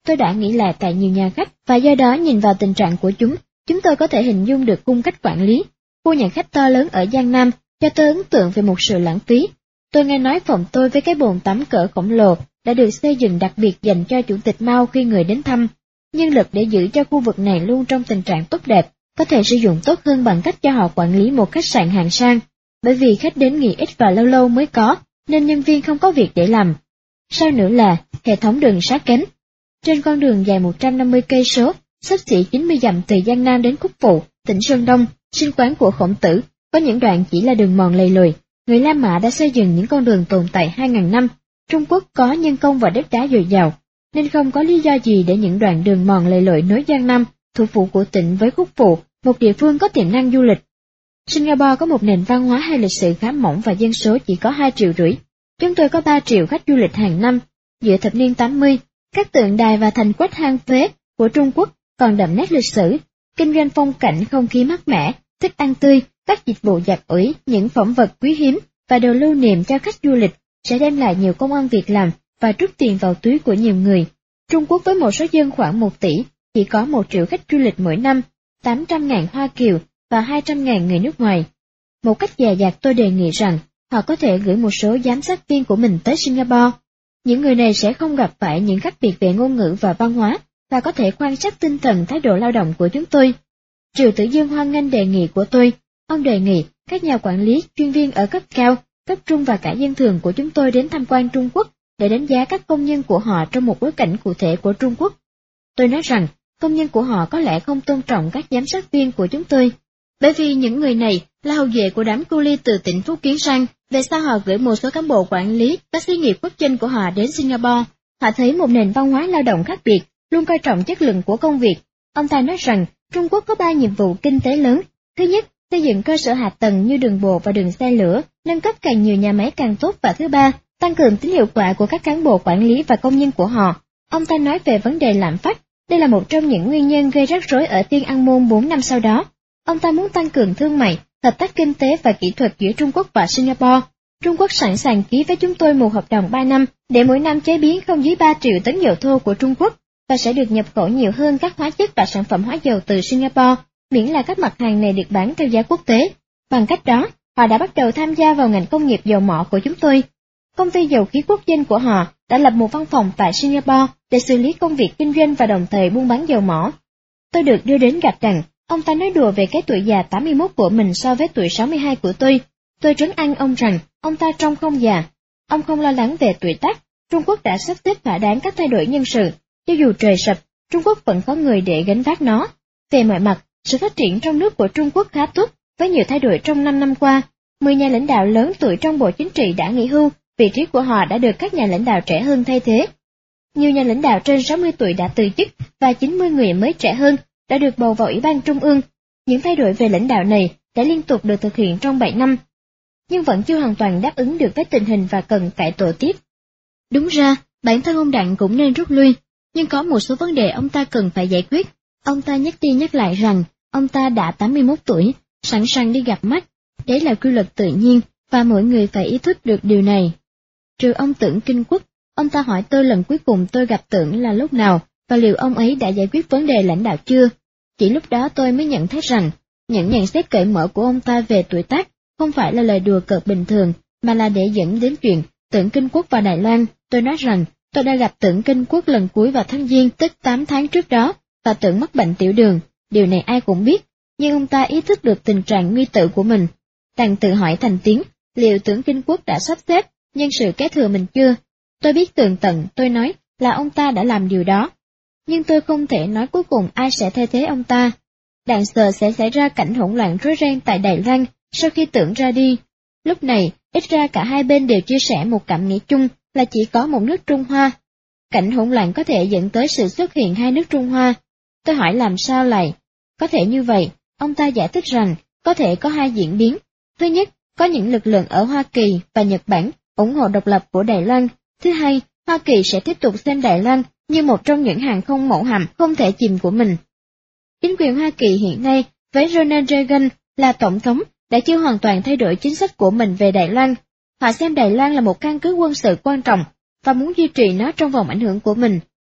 Tôi đã nghĩ lại tại nhiều nhà khách, và do đó nhìn vào tình trạng của chúng tôi có thể hình dung được cung cách quản lý. Khu nhà khách to lớn ở Giang Nam cho tôi ấn tượng về một sự lãng phí. Tôi nghe nói phòng tôi với cái bồn tắm cỡ khổng lồ đã được xây dựng đặc biệt dành cho chủ tịch Mao khi người đến thăm. Nhân lực để giữ cho khu vực này luôn trong tình trạng tốt đẹp, có thể sử dụng tốt hơn bằng cách cho họ quản lý một khách sạn hạng sang. Bởi vì khách đến nghỉ ít và lâu lâu mới có, nên nhân viên không có việc để làm. Sau nữa là hệ thống đường sát kém. Trên con đường dài 150 cây số, xấp xỉ 90 dặm từ Giang Nam đến Cúc Phụ, tỉnh Sơn Đông, sinh quán của Khổng Tử, có những đoạn chỉ là đường mòn lầy lội. Người La Mã đã xây dựng những con đường tồn tại 2.000 năm. Trung Quốc có nhân công và đất đá dồi dào, nên không có lý do gì để những đoạn đường mòn lầy lội nối Giang Nam, thủ phủ của tỉnh với Cúc Phụ, một địa phương có tiềm năng du lịch. Singapore có một nền văn hóa hay lịch sử khá mỏng và dân số chỉ có 2,5 triệu. Chúng tôi có 3 triệu khách du lịch hàng năm. Giữa thập niên 80, các tượng đài và thành quách hang phế của Trung Quốc còn đậm nét lịch sử, kinh doanh phong cảnh, không khí mát mẻ, thức ăn tươi, các dịch vụ giặt ủi, những phẩm vật quý hiếm và đồ lưu niệm cho khách du lịch sẽ đem lại nhiều công ăn việc làm và rút tiền vào túi của nhiều người. Trung Quốc với một số dân khoảng 1 tỷ, chỉ có 1 triệu khách du lịch mỗi năm, 800.000 Hoa Kiều và 200.000 người nước ngoài. Một cách dè dặt tôi đề nghị rằng họ có thể gửi một số giám sát viên của mình tới Singapore. Những người này sẽ không gặp phải những khác biệt về ngôn ngữ và văn hóa, và có thể quan sát tinh thần thái độ lao động của chúng tôi. Triệu Tử Dương hoan nghênh đề nghị của tôi. Ông đề nghị các nhà quản lý, chuyên viên ở cấp cao, cấp trung và cả dân thường của chúng tôi đến tham quan Trung Quốc để đánh giá các công nhân của họ trong một bối cảnh cụ thể của Trung Quốc. Tôi nói rằng, công nhân của họ có lẽ không tôn trọng các giám sát viên của chúng tôi, bởi vì những người này là hậu duệ của đám cu li từ tỉnh Phúc Kiến sang. Về sau họ gửi một số cán bộ quản lý các xí nghiệp quốc doanh của họ đến Singapore. Họ thấy một nền văn hóa lao động khác biệt, luôn coi trọng chất lượng của công việc. Ông ta nói rằng Trung Quốc có 3 nhiệm vụ kinh tế lớn. Thứ nhất, xây dựng cơ sở hạ tầng như đường bộ và đường xe lửa, nâng cấp càng nhiều nhà máy càng tốt, và thứ ba, tăng cường tính hiệu quả của các cán bộ quản lý và công nhân của họ. Ông ta nói về vấn đề lạm phát, đây là một trong những nguyên nhân gây rắc rối ở Thiên An Môn 4 năm sau đó. Ông ta muốn tăng cường thương mại, hợp tác kinh tế và kỹ thuật giữa Trung Quốc và Singapore. Trung Quốc sẵn sàng ký với chúng tôi một hợp đồng 3 năm để mỗi năm chế biến không dưới 3 triệu tấn dầu thô của Trung Quốc, và sẽ được nhập khẩu nhiều hơn các hóa chất và sản phẩm hóa dầu từ Singapore, miễn là các mặt hàng này được bán theo giá quốc tế. Bằng cách đó, họ đã bắt đầu tham gia vào ngành công nghiệp dầu mỏ của chúng tôi. Công ty dầu khí quốc doanh của họ đã lập một văn phòng tại Singapore để xử lý công việc kinh doanh và đồng thời buôn bán dầu mỏ. Tôi được đưa đến gặp rằng, ông ta nói đùa về cái tuổi già 81 của mình so với tuổi 62 của tôi. Tôi trấn an ông rằng, ông ta trông không già. Ông không lo lắng về tuổi tác. Trung Quốc đã sắp xếp thỏa đáng các thay đổi nhân sự. Cho dù trời sập, Trung Quốc vẫn có người để gánh vác nó. Về mọi mặt, sự phát triển trong nước của Trung Quốc khá tốt, với nhiều thay đổi trong 5 năm qua. 10 nhà lãnh đạo lớn tuổi trong Bộ Chính trị đã nghỉ hưu, vị trí của họ đã được các nhà lãnh đạo trẻ hơn thay thế. Nhiều nhà lãnh đạo trên 60 tuổi đã từ chức, và 90 người mới trẻ hơn đã được bầu vào Ủy ban Trung ương. Những thay đổi về lãnh đạo này đã liên tục được thực hiện trong 7 năm, nhưng vẫn chưa hoàn toàn đáp ứng được với tình hình và cần cải tổ tiếp. Đúng ra, bản thân ông Đặng cũng nên rút lui, nhưng có một số vấn đề ông ta cần phải giải quyết. Ông ta nhắc đi nhắc lại rằng, ông ta đã 81 tuổi, sẵn sàng đi gặp mắt. Đấy là quy luật tự nhiên, và mỗi người phải ý thức được điều này. Trừ ông Tưởng Kinh Quốc, ông ta hỏi tôi lần cuối cùng tôi gặp Tưởng là lúc nào, và liệu ông ấy đã giải quyết vấn đề lãnh đạo chưa. Chỉ lúc đó tôi mới nhận thấy rằng, những nhận xét cởi mở của ông ta về tuổi tác không phải là lời đùa cợt bình thường, mà là để dẫn đến chuyện Tưởng Kinh Quốc vào Đài Loan. Tôi nói rằng, tôi đã gặp Tưởng Kinh Quốc lần cuối vào tháng Giêng, tức 8 tháng trước đó, và Tưởng mắc bệnh tiểu đường. Điều này ai cũng biết, nhưng ông ta ý thức được tình trạng nguy tự của mình. Đành tự hỏi thành tiếng, liệu Tưởng Kinh Quốc đã sắp xếp nhân sự kế thừa mình chưa? Tôi biết tường tận, tôi nói là ông ta đã làm điều đó. Nhưng tôi không thể nói cuối cùng ai sẽ thay thế ông ta. Đặng sợ sẽ xảy ra cảnh hỗn loạn rối ren tại Đài Loan sau khi Tưởng ra đi. Lúc này, ít ra cả hai bên đều chia sẻ một cảm nghĩ chung là chỉ có một nước Trung Hoa. Cảnh hỗn loạn có thể dẫn tới sự xuất hiện hai nước Trung Hoa. Tôi hỏi làm sao lại có thể như vậy? Ông ta giải thích rằng có thể có hai diễn biến. Thứ nhất, có những lực lượng ở Hoa Kỳ và Nhật Bản ủng hộ độc lập của Đài Loan. Thứ hai, Hoa Kỳ sẽ tiếp tục xem Đài Loan như một trong những hàng không mẫu hạm không thể chìm của mình. Chính quyền Hoa Kỳ hiện nay với Ronald Reagan là tổng thống đã chưa hoàn toàn thay đổi chính sách của mình về Đài Loan. Họ xem Đài Loan là một căn cứ quân sự quan trọng và muốn duy trì nó trong vòng ảnh hưởng của mình.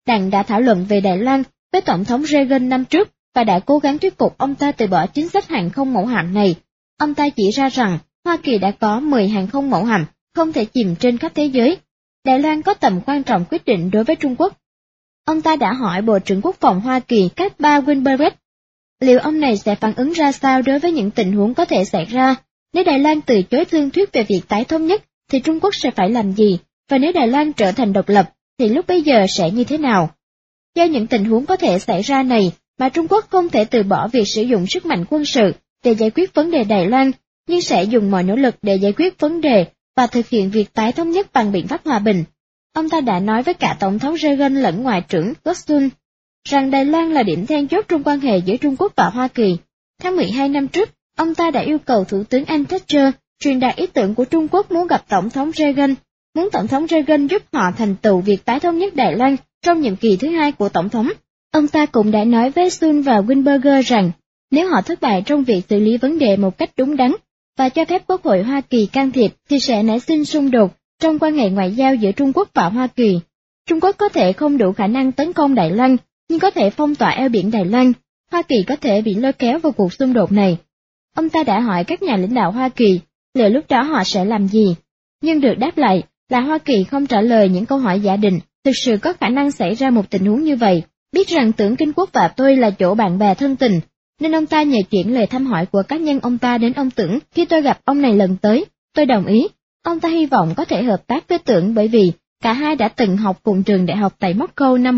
Đảng đã thảo luận về Đài Loan với Tổng thống Reagan năm trước và đã cố gắng thuyết phục ông ta từ bỏ chính sách hàng không mẫu hạm này. Ông ta chỉ ra rằng Hoa Kỳ đã có 10 hàng không mẫu hạm không thể chìm trên khắp thế giới. Đài Loan có tầm quan trọng quyết định đối với Trung Quốc. Ông ta đã hỏi Bộ trưởng Quốc phòng Hoa Kỳ Caspar Weinberger liệu ông này sẽ phản ứng ra sao đối với những tình huống có thể xảy ra. Nếu Đài Loan từ chối thương thuyết về việc tái thống nhất, thì Trung Quốc sẽ phải làm gì? Và nếu Đài Loan trở thành độc lập, thì lúc bấy giờ sẽ như thế nào? Do những tình huống có thể xảy ra này, mà Trung Quốc không thể từ bỏ việc sử dụng sức mạnh quân sự để giải quyết vấn đề Đài Loan, nhưng sẽ dùng mọi nỗ lực để giải quyết vấn đề và thực hiện việc tái thống nhất bằng biện pháp hòa bình. Ông ta đã nói với cả Tổng thống Reagan lẫn Ngoại trưởng Gossun rằng Đài Loan là điểm then chốt trong quan hệ giữa Trung Quốc và Hoa Kỳ. Tháng 12 năm trước, ông ta đã yêu cầu Thủ tướng Anh Thatcher truyền đạt ý tưởng của Trung Quốc muốn gặp Tổng thống Reagan, muốn Tổng thống Reagan giúp họ thành tựu việc tái thống nhất Đài Loan trong nhiệm kỳ thứ hai của Tổng thống. Ông ta cũng đã nói với Sun và Weinberger rằng nếu họ thất bại trong việc xử lý vấn đề một cách đúng đắn và cho phép Quốc hội Hoa Kỳ can thiệp thì sẽ nảy sinh xung đột trong quan hệ ngoại giao giữa Trung Quốc và Hoa Kỳ. Trung Quốc có thể không đủ khả năng tấn công Đài Loan, nhưng có thể phong tỏa eo biển Đài Loan. Hoa Kỳ có thể bị lôi kéo vào cuộc xung đột này. Ông ta đã hỏi các nhà lãnh đạo Hoa Kỳ liệu lúc đó họ sẽ làm gì, nhưng được đáp lại là Hoa Kỳ không trả lời những câu hỏi giả định. Thực sự có khả năng xảy ra một tình huống như vậy. Biết rằng tưởng Kinh Quốc và tôi là chỗ bạn bè thân tình, nên ông ta nhờ chuyển lời thăm hỏi của cá nhân ông ta đến ông Tưởng khi tôi gặp ông này lần tới. Tôi đồng ý. Ông ta hy vọng có thể hợp tác với Tưởng bởi vì cả hai đã từng học cùng trường đại học tại Moscow năm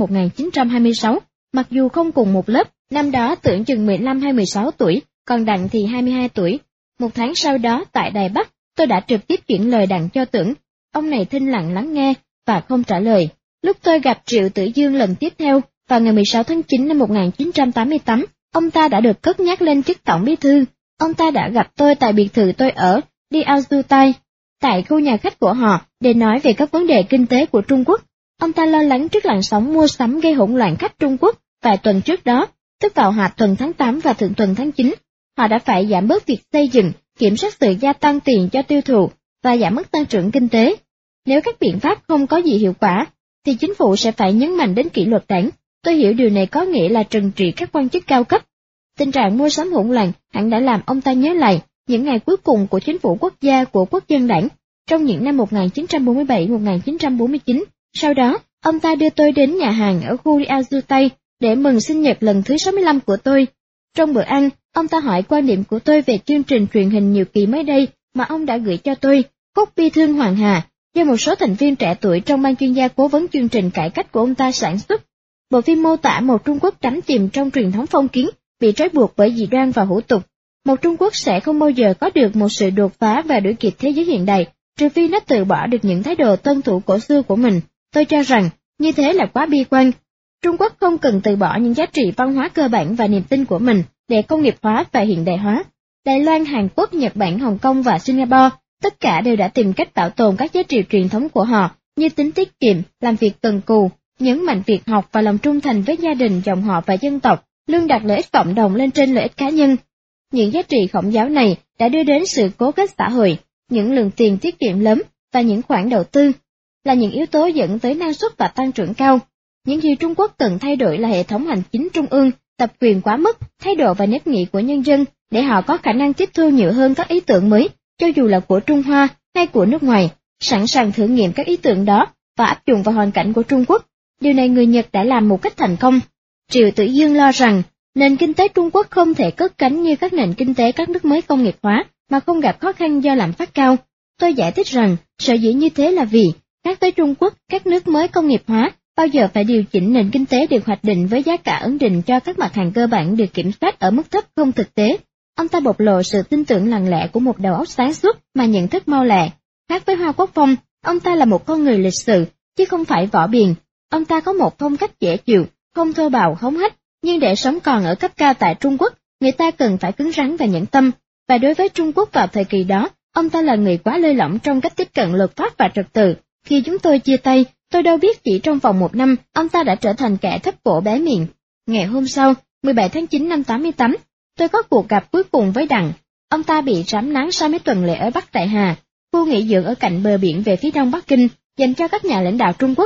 1926, mặc dù không cùng một lớp. Năm đó Tưởng chừng 15 hay 16 tuổi, còn Đặng thì 22 tuổi. Một tháng sau đó tại Đài Bắc, tôi đã trực tiếp chuyển lời Đặng cho Tưởng. Ông này thinh lặng lắng nghe và không trả lời. Lúc tôi gặp Triệu Tử Dương lần tiếp theo, vào ngày 16 tháng 9 năm 1988, ông ta đã được cất nhắc lên chức tổng bí thư. Ông ta đã gặp tôi tại biệt thự tôi ở Đi Azutai, tại khu nhà khách của họ, để nói về các vấn đề kinh tế của Trung Quốc. Ông ta lo lắng trước làn sóng mua sắm gây hỗn loạn khách Trung Quốc vài tuần trước đó, tức vào hạ tuần tháng 8 và thượng tuần tháng 9. Họ đã phải giảm bớt việc xây dựng, kiểm soát sự gia tăng tiền cho tiêu thụ và giảm mức tăng trưởng kinh tế. Nếu các biện pháp không có gì hiệu quả, thì chính phủ sẽ phải nhấn mạnh đến kỷ luật đảng. Tôi hiểu điều này có nghĩa là trừng trị các quan chức cao cấp. Tình trạng mua sắm hỗn loạn hẳn đã làm ông ta nhớ lại những ngày cuối cùng của chính phủ quốc gia của Quốc dân đảng trong những năm 1947-1949. Sau đó, ông ta đưa tôi đến nhà hàng ở khu Azutai để mừng sinh nhật lần thứ 65 của tôi. Trong bữa ăn, ông ta hỏi quan điểm của tôi về chương trình truyền hình nhiều kỳ mới đây mà ông đã gửi cho tôi, Khúc Bi Thương Hoàng Hà, do một số thành viên trẻ tuổi trong ban chuyên gia cố vấn chương trình cải cách của ông ta sản xuất. Bộ phim mô tả một Trung Quốc đắm chìm trong truyền thống phong kiến, bị trói buộc bởi dị đoan và hủ tục. Một Trung Quốc sẽ không bao giờ có được một sự đột phá và đuổi kịp thế giới hiện đại, trừ phi nó từ bỏ được những thái độ tuân thủ cổ xưa của mình. Tôi cho rằng, như thế là quá bi quan. Trung Quốc không cần từ bỏ những giá trị văn hóa cơ bản và niềm tin của mình để công nghiệp hóa và hiện đại hóa. Đài Loan, Hàn Quốc, Nhật Bản, Hồng Kông và Singapore, tất cả đều đã tìm cách bảo tồn các giá trị truyền thống của họ, như tính tiết kiệm, làm việc cần cù, nhấn mạnh việc học và lòng trung thành với gia đình, dòng họ và dân tộc, luôn đặt lợi ích cộng đồng lên trên lợi ích cá nhân. Những giá trị khổng giáo này đã đưa đến sự cố kết xã hội, những lượng tiền tiết kiệm lớn và những khoản đầu tư là những yếu tố dẫn tới năng suất và tăng trưởng cao. Những gì Trung Quốc cần thay đổi là hệ thống hành chính trung ương, tập quyền quá mức, thái độ và nếp nghĩ của nhân dân để họ có khả năng tiếp thu nhiều hơn các ý tưởng mới, cho dù là của Trung Hoa hay của nước ngoài, sẵn sàng thử nghiệm các ý tưởng đó và áp dụng vào hoàn cảnh của Trung Quốc. Điều này người Nhật đã làm một cách thành công. Triệu Tử Dương lo rằng nền kinh tế Trung Quốc không thể cất cánh như các nền kinh tế các nước mới công nghiệp hóa mà không gặp khó khăn do lạm phát cao. Tôi giải thích rằng sở dĩ như thế là vì khác với Trung Quốc, các nước mới công nghiệp hóa bao giờ phải điều chỉnh nền kinh tế được hoạch định với giá cả ấn định cho các mặt hàng cơ bản được kiểm soát ở mức thấp không thực tế. Ông ta bộc lộ sự tin tưởng lặng lẽ của một đầu óc sáng suốt mà nhận thức mau lẹ. Khác với Hoa Quốc Phong, ông ta là một con người lịch sự, chứ không phải võ biền. Ông ta có một phong cách dễ chịu, không thô bạo hống hách, nhưng để sống còn ở cấp cao tại Trung Quốc, người ta cần phải cứng rắn và nhẫn tâm. Và đối với Trung Quốc vào thời kỳ đó, ông ta là người quá lơi lỏng trong cách tiếp cận luật pháp và trật tự. Khi chúng tôi chia tay, tôi đâu biết chỉ trong vòng 1 năm, ông ta đã trở thành kẻ thấp cổ bé miệng. Ngày hôm sau, 17 tháng 9 năm 88, tôi có cuộc gặp cuối cùng với Đặng. Ông ta bị rám nắng sau mấy tuần lễ ở Bắc Đại Hà, khu nghỉ dưỡng ở cạnh bờ biển về phía đông Bắc Kinh, dành cho các nhà lãnh đạo Trung Quốc.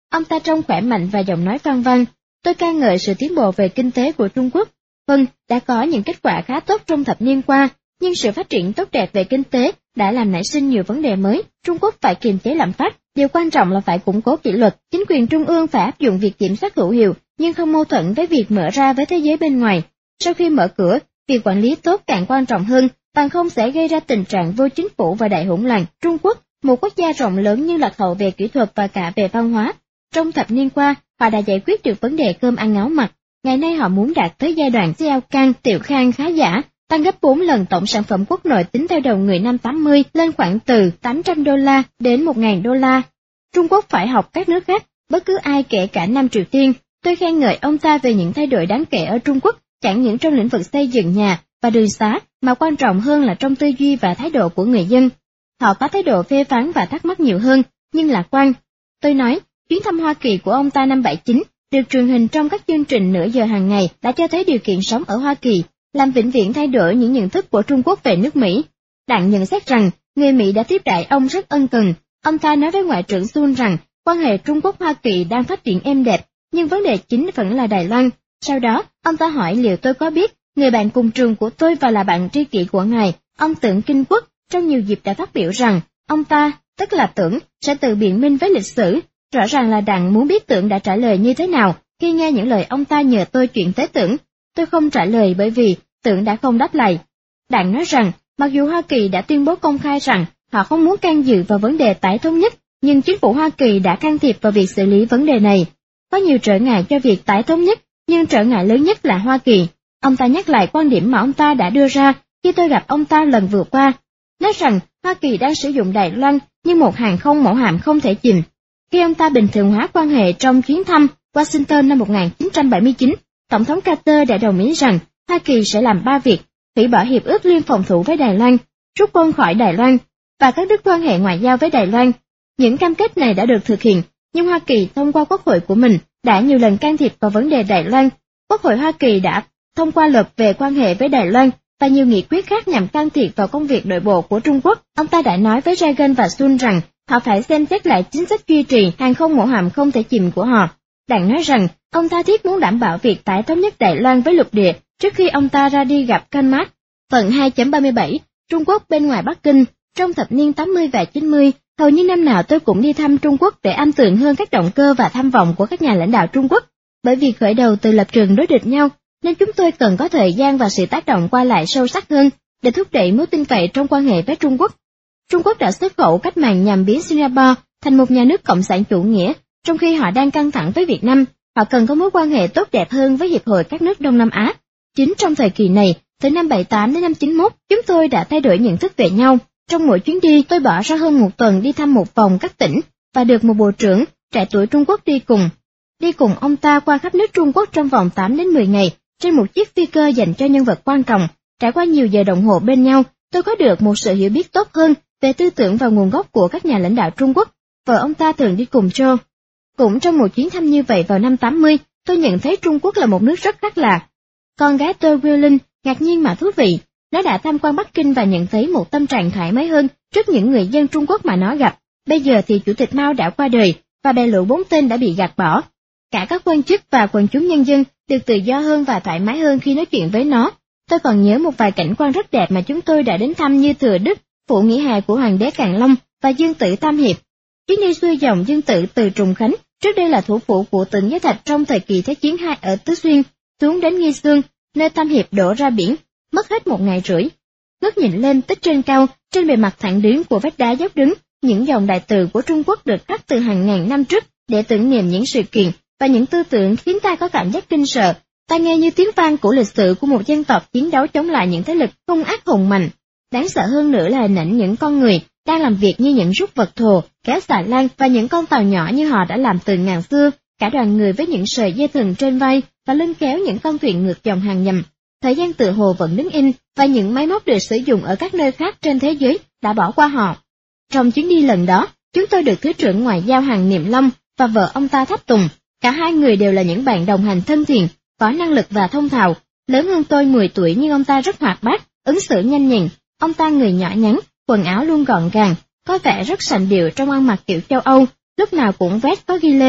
Ông ta trông khỏe mạnh và giọng nói vang vang. Tôi ca ngợi sự tiến bộ về kinh tế của Trung Quốc. Vâng, đã có những kết quả khá tốt trong thập niên qua, nhưng sự phát triển tốt đẹp về kinh tế đã làm nảy sinh nhiều vấn đề mới. Trung Quốc phải kiềm chế lạm phát, điều quan trọng là phải củng cố kỷ luật. Chính quyền trung ương phải áp dụng việc kiểm soát hữu hiệu, nhưng không mâu thuẫn với việc mở ra với thế giới bên ngoài. Sau khi mở cửa, việc quản lý tốt càng quan trọng hơn, bằng không sẽ gây ra tình trạng vô chính phủ và đại hỗn loạn. Trung Quốc, một quốc gia rộng lớn nhưng lạc hậu về kỹ thuật và cả về văn hóa. Trong thập niên qua, họ đã giải quyết được vấn đề cơm ăn áo mặc. Ngày nay họ muốn đạt tới giai đoạn Xiao Can, Tiểu Khang khá giả, tăng gấp 4 lần tổng sản phẩm quốc nội tính theo đầu người năm 80 lên khoảng từ $800 đến $1.000. Trung Quốc phải học các nước khác, bất cứ ai kể cả Nam Triều Tiên. Tôi khen ngợi ông ta về những thay đổi đáng kể ở Trung Quốc, chẳng những trong lĩnh vực xây dựng nhà và đường xá, mà quan trọng hơn là trong tư duy và thái độ của người dân. Họ có thái độ phê phán và thắc mắc nhiều hơn, nhưng lạc quan. Tôi nói, chuyến thăm Hoa Kỳ của ông ta năm 79, được truyền hình trong các chương trình nửa giờ hàng ngày đã cho thấy điều kiện sống ở Hoa Kỳ, làm vĩnh viễn thay đổi những nhận thức của Trung Quốc về nước Mỹ. Đặng nhận xét rằng, người Mỹ đã tiếp đãi ông rất ân cần. Ông ta nói với Ngoại trưởng Sun rằng, quan hệ Trung Quốc-Hoa Kỳ đang phát triển êm đẹp, nhưng vấn đề chính vẫn là Đài Loan. Sau đó, ông ta hỏi liệu tôi có biết, người bạn cùng trường của tôi và là bạn tri kỷ của ngài, ông Tưởng Kinh Quốc, trong nhiều dịp đã phát biểu rằng, ông ta, tức là Tưởng, sẽ tự biện minh với lịch sử. Rõ ràng là Đặng muốn biết Tưởng đã trả lời như thế nào khi nghe những lời ông ta nhờ tôi chuyển tới Tưởng. Tôi không trả lời bởi vì Tưởng đã không đáp lại. Đặng nói rằng, mặc dù Hoa Kỳ đã tuyên bố công khai rằng họ không muốn can dự vào vấn đề tái thống nhất, nhưng chính phủ Hoa Kỳ đã can thiệp vào việc xử lý vấn đề này. Có nhiều trở ngại cho việc tái thống nhất, nhưng trở ngại lớn nhất là Hoa Kỳ. Ông ta nhắc lại quan điểm mà ông ta đã đưa ra khi tôi gặp ông ta lần vừa qua, nói rằng Hoa Kỳ đang sử dụng Đài Loan như một hàng không mẫu hạm không thể chìm. Khi ông ta bình thường hóa quan hệ trong chuyến thăm Washington năm 1979, Tổng thống Carter đã đồng ý rằng Hoa Kỳ sẽ làm 3 việc: hủy bỏ hiệp ước liên phòng thủ với Đài Loan, rút quân khỏi Đài Loan và cắt đứt quan hệ ngoại giao với Đài Loan. Những cam kết này đã được thực hiện, nhưng Hoa Kỳ thông qua quốc hội của mình đã nhiều lần can thiệp vào vấn đề Đài Loan. Quốc hội Hoa Kỳ đã thông qua luật về quan hệ với Đài Loan và nhiều nghị quyết khác nhằm can thiệp vào công việc nội bộ của Trung Quốc. Ông ta đã nói với Reagan và Sun rằng họ phải xem xét lại chính sách duy trì hàng không mẫu hạm không thể chìm của họ. Đặng nói rằng ông tha thiết muốn đảm bảo việc tái thống nhất Đài Loan với lục địa trước khi ông ta ra đi gặp Karl Marx. Phần 2.37, Trung Quốc bên ngoài Bắc Kinh. Trong thập niên 80 và 90, hầu như năm nào tôi cũng đi thăm Trung Quốc để am tường hơn các động cơ và tham vọng của các nhà lãnh đạo Trung Quốc. Bởi vì khởi đầu từ lập trường đối địch nhau, nên chúng tôi cần có thời gian và sự tác động qua lại sâu sắc hơn để thúc đẩy mối tin cậy trong quan hệ với Trung Quốc. Trung Quốc đã xuất khẩu cách mạng nhằm biến Singapore thành một nhà nước cộng sản chủ nghĩa, trong khi họ đang căng thẳng với Việt Nam. Họ cần có mối quan hệ tốt đẹp hơn với Hiệp hội các nước Đông Nam Á. Chính trong thời kỳ này, từ năm 78 đến năm 91, chúng tôi đã thay đổi nhận thức về nhau. Trong mỗi chuyến đi, tôi bỏ ra hơn một tuần đi thăm một vòng các tỉnh, và được một bộ trưởng trẻ tuổi Trung Quốc đi cùng. Đi cùng ông ta qua khắp nước Trung Quốc trong vòng 8 đến 10 ngày, trên một chiếc phi cơ dành cho nhân vật quan trọng. Trải qua nhiều giờ đồng hồ bên nhau, tôi có được một sự hiểu biết tốt hơn về tư tưởng và nguồn gốc của các nhà lãnh đạo Trung Quốc. Vợ ông ta thường đi cùng Joe. Cũng trong một chuyến thăm như vậy vào năm 80, tôi nhận thấy Trung Quốc là một nước rất khác lạ. Con gái tôi Willing ngạc nhiên mà thú vị. Nó đã tham quan Bắc Kinh và nhận thấy một tâm trạng thoải mái hơn trước những người dân Trung Quốc mà nó gặp. Bây giờ thì Chủ tịch Mao đã qua đời, và bè lũ 4 tên đã bị gạt bỏ. Cả các quan chức và quần chúng nhân dân được tự do hơn và thoải mái hơn khi nói chuyện với nó. Tôi còn nhớ một vài cảnh quan rất đẹp mà chúng tôi đã đến thăm như Thừa Đức, phủ nghỉ hè của Hoàng đế Càn Long và Dương Tử Tam Hiệp. Chuyến đi xuôi dòng Dương Tử từ Trùng Khánh, trước đây là thủ phủ của Tưởng Giới Thạch trong thời kỳ Thế chiến II ở Tứ Xuyên, xuống đến Nghi Xương, nơi Tam Hiệp đổ ra biển, mất hết 1 ngày rưỡi. Ngước nhìn lên tích trên cao, trên bề mặt thẳng đứng của vách đá dốc đứng, những dòng đại từ của Trung Quốc được khắc từ hàng ngàn năm trước để tưởng niệm những sự kiện và những tư tưởng khiến ta có cảm giác kinh sợ. Ta nghe như tiếng vang của lịch sử của một dân tộc chiến đấu chống lại những thế lực hung ác hùng mạnh. Đáng sợ hơn nữa là hình ảnh những con người đang làm việc như những rút vật thồ, kéo xà lan và những con tàu nhỏ như họ đã làm từ ngàn xưa, cả đoàn người với những sợi dây thừng trên vai và lưng kéo những con thuyền ngược dòng hàng nhầm. Thời gian tự hồ vẫn đứng in và những máy móc được sử dụng ở các nơi khác trên thế giới đã bỏ qua họ. Trong chuyến đi lần đó, chúng tôi được Thứ trưởng Ngoại giao Hàn Niệm Long và vợ ông ta tháp tùng. Cả hai người đều là những bạn đồng hành thân thiện, có năng lực và thông thạo. Lớn hơn tôi 10 tuổi nhưng ông ta rất hoạt bát, ứng xử nhanh nhẹn. Ông ta người nhỏ nhắn, quần áo luôn gọn gàng, có vẻ rất sành điệu trong ăn mặc kiểu châu Âu, lúc nào cũng vest có ghi lê.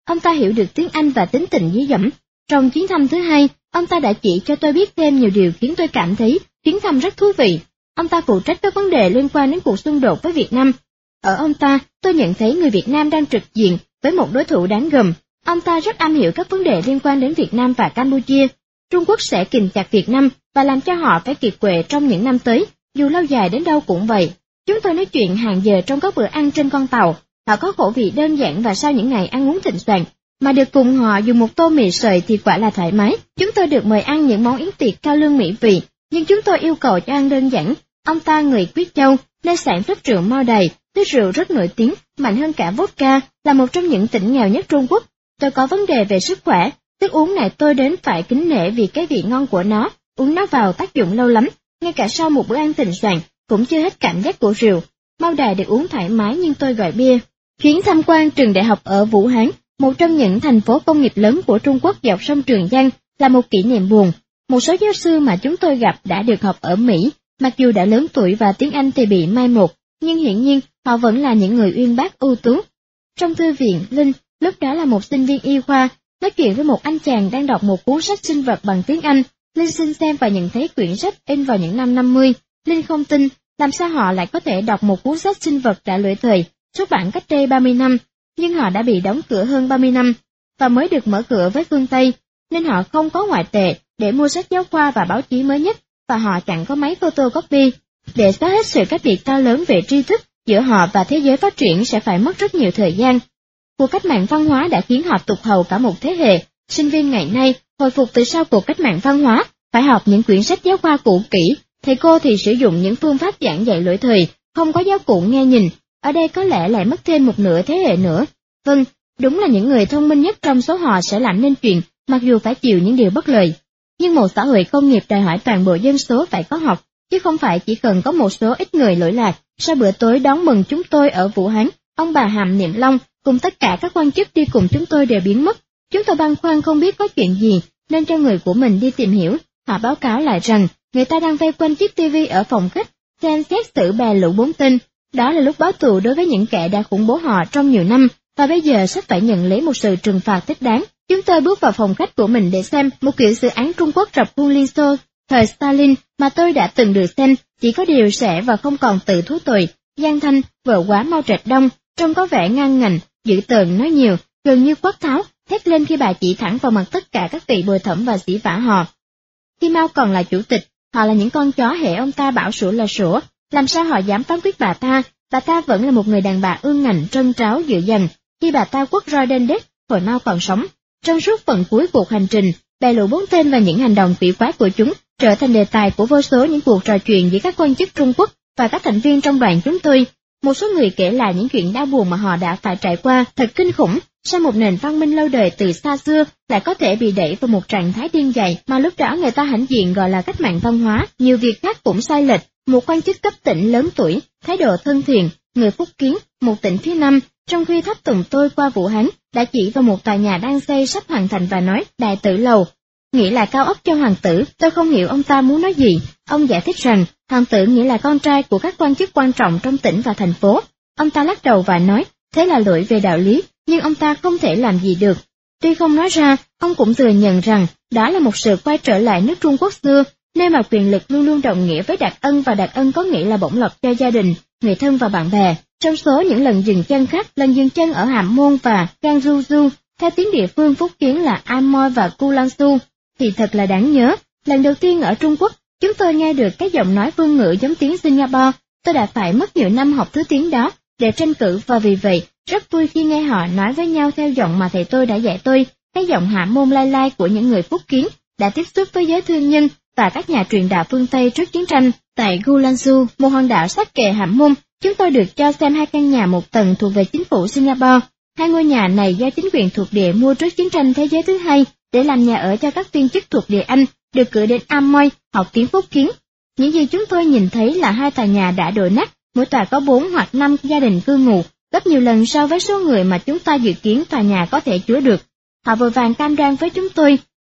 Ông ta hiểu được tiếng Anh và tính tình dí dỏm. Trong chuyến thăm thứ hai, ông ta đã chỉ cho tôi biết thêm nhiều điều khiến tôi cảm thấy chuyến thăm rất thú vị. Ông ta phụ trách các vấn đề liên quan đến cuộc xung đột với Việt Nam. Ở ông ta, tôi nhận thấy người Việt Nam đang trực diện với một đối thủ đáng gờm. Ông ta rất am hiểu các vấn đề liên quan đến Việt Nam và Campuchia. Trung Quốc sẽ kìm chặt Việt Nam và làm cho họ phải kiệt quệ trong những năm tới, dù lâu dài đến đâu cũng vậy. Chúng tôi nói chuyện hàng giờ trong các bữa ăn trên con tàu. Họ có khẩu vị đơn giản và sau những ngày ăn uống thịnh soạn, mà được cùng họ dùng một tô mì sợi thì quả là thoải mái. Chúng tôi được mời ăn những món yến tiệc cao lương mỹ vị, nhưng chúng tôi yêu cầu cho ăn đơn giản. Ông ta người Quyết Châu, nơi sản xuất rượu Mao Đài, thứ rượu rất nổi tiếng, mạnh hơn cả vodka, là một trong những tỉnh nghèo nhất Trung Quốc. Tôi có vấn đề về sức khỏe, thức uống này tôi đến phải kính nể vì cái vị ngon của nó, uống nó vào tác dụng lâu lắm, ngay cả sau một bữa ăn thịnh soạn, cũng chưa hết cảm giác của rượu. Mao Đài được uống thoải mái nhưng tôi gọi bia. Chuyến tham quan trường đại học ở Vũ Hán, một trong những thành phố công nghiệp lớn của Trung Quốc dọc sông Trường Giang, là một kỷ niệm buồn. Một số giáo sư mà chúng tôi gặp đã được học ở Mỹ, mặc dù đã lớn tuổi và tiếng Anh thì bị mai một, nhưng hiển nhiên họ vẫn là những người uyên bác ưu tú. Trong thư viện, Linh, lúc đó là một sinh viên y khoa, nói chuyện với một anh chàng đang đọc một cuốn sách sinh vật bằng tiếng Anh. Linh xin xem và nhận thấy quyển sách in vào những năm 50. Linh không tin, làm sao họ lại có thể đọc một cuốn sách sinh vật đã lỗi thời, xuất bản cách đây 30 năm, nhưng họ đã bị đóng cửa hơn 30 năm, và mới được mở cửa với phương Tây, nên họ không có ngoại tệ để mua sách giáo khoa và báo chí mới nhất, và họ chẳng có máy photocopy. Để xóa hết sự cách biệt to lớn về tri thức giữa họ và thế giới phát triển sẽ phải mất rất nhiều thời gian. Cuộc cách mạng văn hóa đã khiến họ tụt hậu cả một thế hệ. Sinh viên ngày nay hồi phục từ sau cuộc cách mạng văn hóa, phải học những quyển sách giáo khoa cũ kỹ, thầy cô thì sử dụng những phương pháp giảng dạy lỗi thời, không có giáo cụ nghe nhìn. Ở đây có lẽ lại mất thêm một nửa thế hệ nữa. Vâng, đúng là những người thông minh nhất trong số họ sẽ làm nên chuyện, mặc dù phải chịu những điều bất lợi. Nhưng một xã hội công nghiệp đòi hỏi toàn bộ dân số phải có học, chứ không phải chỉ cần có một số ít người lỗi lạc. Sau bữa tối đón mừng chúng tôi ở Vũ Hán, ông bà Hàm Niệm Long cùng tất cả các quan chức đi cùng chúng tôi đều biến mất. Chúng tôi băn khoăn không biết có chuyện gì, nên cho người của mình đi tìm hiểu. Họ báo cáo lại rằng người ta đang vây quanh chiếc tivi ở phòng khách, xem xét xử bè lũ 4 tên. Đó là lúc báo thù đối với những kẻ đã khủng bố họ trong nhiều năm, và bây giờ sắp phải nhận lấy một sự trừng phạt thích đáng. Chúng tôi bước vào phòng khách của mình để xem một kiểu dự án Trung Quốc rập khuôn Liên Xô thời Stalin mà tôi đã từng được xem, chỉ có điều sẽ và không còn tự thú tội. Giang Thanh, vợ quá Mao Trạch Đông, trông có vẻ ngang ngạnh, dữ tợn nói nhiều, gần như quát tháo, thét lên khi bà chỉ thẳng vào mặt tất cả các vị bồi thẩm và sĩ vả họ. Khi Mao còn là chủ tịch, họ là những con chó hễ ông ta bảo sủa là sủa, làm sao họ dám phán quyết bà ta? Bà ta vẫn là một người đàn bà ương ngạnh, trân tráo, dịu dàng. Khi bà ta quất roi đen đét, hồi Mao còn sống. Trong suốt phần cuối cuộc hành trình, bè lũ 4 tên và những hành động quỷ quái của chúng trở thành đề tài của vô số những cuộc trò chuyện giữa các quan chức Trung Quốc và các thành viên trong đoàn chúng tôi. Một số người kể lại những chuyện đau buồn mà họ đã phải trải qua, thật kinh khủng. Sao một nền văn minh lâu đời từ xa xưa lại có thể bị đẩy vào một trạng thái điên dại mà lúc đó người ta hãnh diện gọi là cách mạng văn hóa? Nhiều việc khác cũng sai lệch. Một quan chức cấp tỉnh lớn tuổi, thái độ thân thiện, người Phúc Kiến, một tỉnh phía Nam, trong khi tháp tùng tôi qua Vũ Hán, đã chỉ vào một tòa nhà đang xây sắp hoàn thành và nói Đại Tử Lầu, nghĩa là cao ốc cho hoàng tử. Tôi không hiểu ông ta muốn nói gì. Ông giải thích rằng hoàng tử nghĩa là con trai của các quan chức quan trọng trong tỉnh và thành phố. Ông ta lắc đầu và nói thế là lỗi về đạo lý, nhưng ông ta không thể làm gì được. Tuy không nói ra, ông cũng thừa nhận rằng đó là một sự quay trở lại nước Trung Quốc xưa, nơi mà quyền lực luôn luôn đồng nghĩa với đặc ân, và đặc ân có nghĩa là bổng lộc cho gia đình, người thân và bạn bè. Trong số những lần dừng chân khác, lần dừng chân ở Hàm Môn và Ganjuju, theo tiếng địa phương Phúc Kiến là Amoy và Kulansu, thì thật là đáng nhớ. Lần đầu tiên ở Trung Quốc, chúng tôi nghe được cái giọng nói phương ngữ giống tiếng Singapore. Tôi đã phải mất nhiều năm học thứ tiếng đó để tranh cử, và vì vậy rất vui khi nghe họ nói với nhau theo giọng mà thầy tôi đã dạy tôi, cái giọng Hạ Môn lai lai của những người Phúc Kiến đã tiếp xúc với giới thương nhân và các nhà truyền đạo phương Tây trước chiến tranh. Tại Gulansu, một hòn đảo sát kề Hàm Môn, chúng tôi được cho xem 2 căn nhà một tầng thuộc về chính phủ Singapore. 2 ngôi nhà này do chính quyền thuộc địa mua trước chiến tranh thế giới thứ hai để làm nhà ở cho các viên chức thuộc địa Anh được cử đến Amoy học tiếng Phúc Kiến. Những gì chúng tôi nhìn thấy là 2 tòa nhà đã đổ nát, mỗi tòa có 4 hoặc 5 gia đình cư ngụ, gấp nhiều lần so với số người mà chúng ta dự kiến tòa nhà có thể chứa được. Họ vội vàng cam đoan với chúng tôi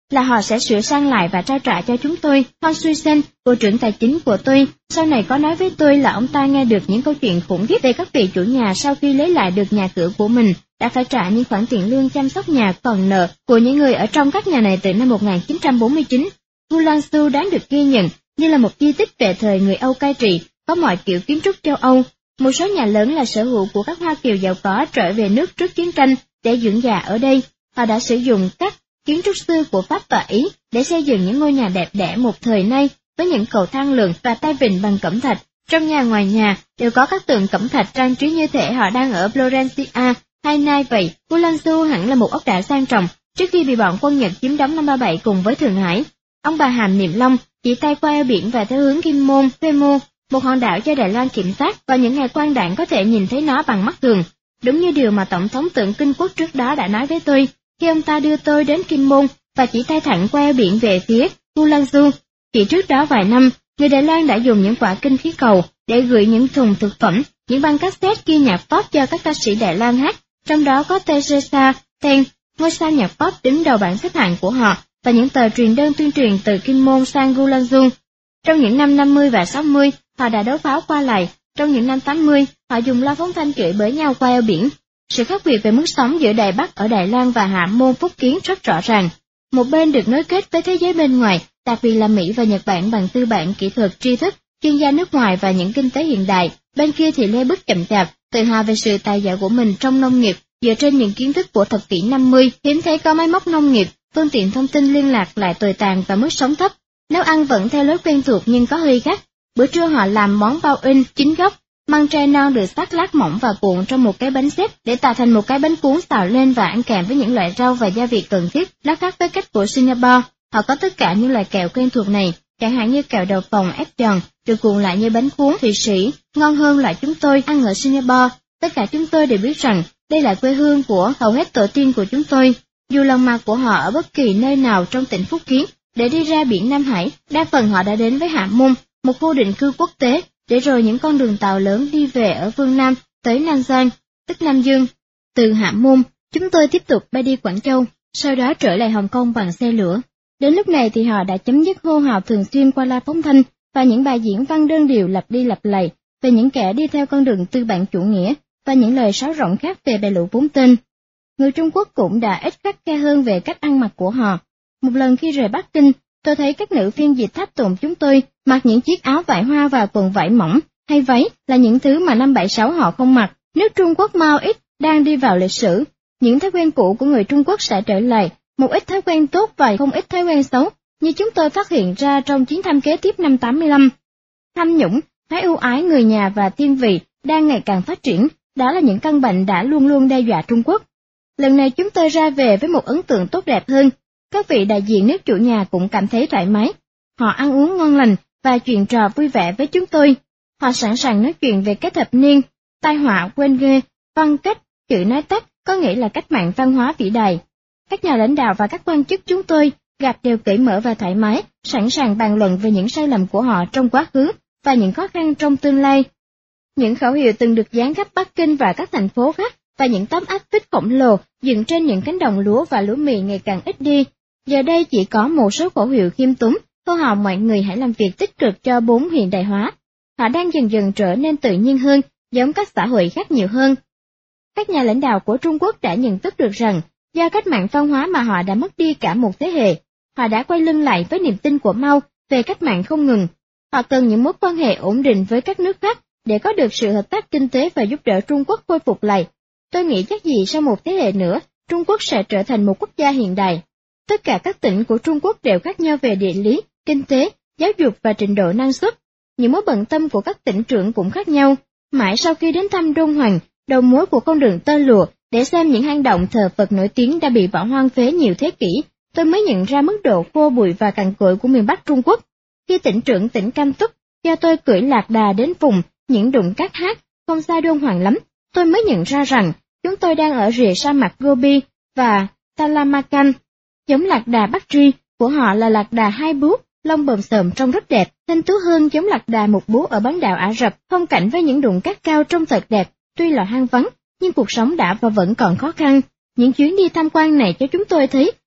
là họ sẽ sửa sang lại và trao trả cho chúng tôi. Hon Sui Sen, bộ trưởng tài chính của tôi, sau này có nói với tôi là ông ta nghe được những câu chuyện khủng khiếp về các vị chủ nhà sau khi lấy lại được nhà cửa của mình, đã phải trả những khoản tiền lương chăm sóc nhà còn nợ của những người ở trong các nhà này từ năm 1949. Guangzhou đáng được ghi nhận như là một di tích về thời người Âu cai trị, có mọi kiểu kiến trúc châu Âu. Một số nhà lớn là sở hữu của các Hoa Kiều giàu có trở về nước trước chiến tranh để dưỡng già ở đây. Họ đã sử dụng các kiến trúc sư của Pháp và Ý để xây dựng những ngôi nhà đẹp đẽ một thời nay, với những cầu thang lượn và tay vịn bằng cẩm thạch. Trong nhà ngoài nhà đều có các tượng cẩm thạch trang trí như thể họ đang ở Florencia hay nay vậy. Guangzhou hẳn là một ốc đảo sang trọng trước khi bị bọn quân Nhật chiếm đóng năm 37 cùng với Thượng Hải. Ông bà Hàm Niệm Long chỉ tay qua eo biển và theo hướng Kim Môn, Thuê Mô, một hòn đảo do Đài Loan kiểm soát, vào những ngày quang đảng có thể nhìn thấy nó bằng mắt thường. Đúng như điều mà Tổng thống Tưởng Kinh Quốc trước đó đã nói với tôi, khi ông ta đưa tôi đến Kim Môn và chỉ tay thẳng qua eo biển về phía Guangzhou. Chỉ trước đó vài năm, người Đài Loan đã dùng những quả kinh khí cầu để gửi những thùng thực phẩm, những băng cassette ghi nhạc pop cho các ca sĩ Đài Loan hát, trong đó có Teresa Ten, ngôi sao nhạc pop đứng đầu bảng xếp hạng của họ, và những tờ truyền đơn tuyên truyền từ Kim Môn sang Guangzhou. Trong những năm 50 và 60, họ đã đấu pháo qua lại. Trong những năm 80, họ dùng loa phóng thanh chửi bới nhau qua eo biển. Sự khác biệt về mức sống giữa Đài Bắc ở Đài Loan và Hạ Môn Phúc Kiến rất rõ ràng. Một bên được nối kết với thế giới bên ngoài, đặc biệt là Mỹ và Nhật Bản bằng tư bản, kỹ thuật, tri thức, chuyên gia nước ngoài và những kinh tế hiện đại. Bên kia thì lê bước chậm chạp, tự hào về sự tài giỏi của mình trong nông nghiệp, dựa trên những kiến thức của thập kỷ 50, hiếm thấy có máy móc nông nghiệp, phương tiện thông tin liên lạc lại tồi tàn và mức sống thấp. Nấu ăn vẫn theo lối quen thuộc nhưng có hơi khác. Bữa trưa họ làm món bao in chín gốc, măng tre non được xắt lát mỏng và cuộn trong một cái bánh xếp để tạo thành một cái bánh cuốn xào lên và ăn kèm với những loại rau và gia vị cần thiết. Nó khác với cách của Singapore, họ có tất cả những loại kẹo quen thuộc này, chẳng hạn như kẹo đậu phộng ép giòn, được cuộn lại như bánh cuốn Thụy Sĩ, ngon hơn loại chúng tôi ăn ở Singapore. Tất cả chúng tôi đều biết rằng đây là quê hương của hầu hết tổ tiên của chúng tôi. Dù lòng mặt của họ ở bất kỳ nơi nào trong tỉnh Phúc Kiến, để đi ra biển Nam Hải, đa phần họ đã đến với Hạ Môn, một khu định cư quốc tế, để rồi những con đường tàu lớn đi về ở phương Nam tới Nam Giang, tức Nam Dương. Từ Hạ Môn, chúng tôi tiếp tục bay đi Quảng Châu, sau đó trở lại Hồng Kông bằng xe lửa. Đến lúc này thì họ đã chấm dứt hô hào thường xuyên qua loa phóng thanh và những bài diễn văn đơn điệu lặp đi lặp lại về những kẻ đi theo con đường tư bản chủ nghĩa và những lời sáo rỗng khác về bè lũ bốn tên. Người Trung Quốc cũng đã ít khắt khe hơn về cách ăn mặc của họ. Một lần khi rời Bắc Kinh, tôi thấy các nữ phiên dịch tháp tùng chúng tôi mặc những chiếc áo vải hoa và quần vải mỏng hay váy là những thứ mà năm 76 họ không mặc. Nước Trung Quốc Mao ít đang đi vào lịch sử. Những thói quen cũ của người Trung Quốc sẽ trở lại, một ít thói quen tốt và không ít thói quen xấu, như chúng tôi phát hiện ra trong chuyến thăm kế tiếp năm 85. Tham nhũng, thái ưu ái người nhà và thiên vị đang ngày càng phát triển, đó là những căn bệnh đã luôn luôn đe dọa Trung Quốc. Lần này chúng tôi ra về với một ấn tượng tốt đẹp hơn. Các vị đại diện nước chủ nhà cũng cảm thấy thoải mái. Họ ăn uống ngon lành và chuyện trò vui vẻ với chúng tôi. Họ sẵn sàng nói chuyện về cái thập niên, tai họa quên ghê, văn cách, chữ nói tắt, có nghĩa là cách mạng văn hóa vĩ đại. Các nhà lãnh đạo và các quan chức chúng tôi gặp đều cởi mở và thoải mái, sẵn sàng bàn luận về những sai lầm của họ trong quá khứ và những khó khăn trong tương lai. Những khẩu hiệu từng được dán khắp Bắc Kinh và các thành phố khác và những tấm áp phích khổng lồ dựng trên những cánh đồng lúa và lúa mì ngày càng ít đi. Giờ đây chỉ có một số khẩu hiệu khiêm tốn, hô hào mọi người hãy làm việc tích cực cho bốn hiện đại hóa. Họ đang dần dần trở nên tự nhiên hơn, giống các xã hội khác nhiều hơn. Các nhà lãnh đạo của Trung Quốc đã nhận thức được rằng, do cách mạng văn hóa mà họ đã mất đi cả một thế hệ, họ đã quay lưng lại với niềm tin của Mao về cách mạng không ngừng. Họ cần những mối quan hệ ổn định với các nước khác để có được sự hợp tác kinh tế và giúp đỡ Trung Quốc khôi phục lại. Tôi nghĩ chắc gì sau một thế hệ nữa, Trung Quốc sẽ trở thành một quốc gia hiện đại. Tất cả các tỉnh của Trung Quốc đều khác nhau về địa lý, kinh tế, giáo dục và trình độ năng suất. Những mối bận tâm của các tỉnh trưởng cũng khác nhau. Mãi sau khi đến thăm Đôn Hoàng, đầu mối của con đường tơ lụa, để xem những hang động thờ Phật nổi tiếng đã bị bỏ hoang phế nhiều thế kỷ, tôi mới nhận ra mức độ khô bụi và cằn cỗi của miền Bắc Trung Quốc. Khi tỉnh trưởng tỉnh Cam Túc, do tôi cưỡi lạc đà đến vùng những đụng cát hát, không xa Đôn Hoàng lắm, tôi mới nhận ra rằng chúng tôi đang ở rìa sa mạc Gobi và Taklamakan. Giống lạc đà Bắc Tri của họ là lạc đà hai bú, lông bờm xồm trông rất đẹp, thanh tú hơn giống lạc đà một bú ở bán đảo Ả Rập. Phong cảnh với những đụng cát cao trông thật đẹp, tuy là hoang vắng, nhưng cuộc sống đã và vẫn còn khó khăn. Những chuyến đi tham quan này cho chúng tôi thấy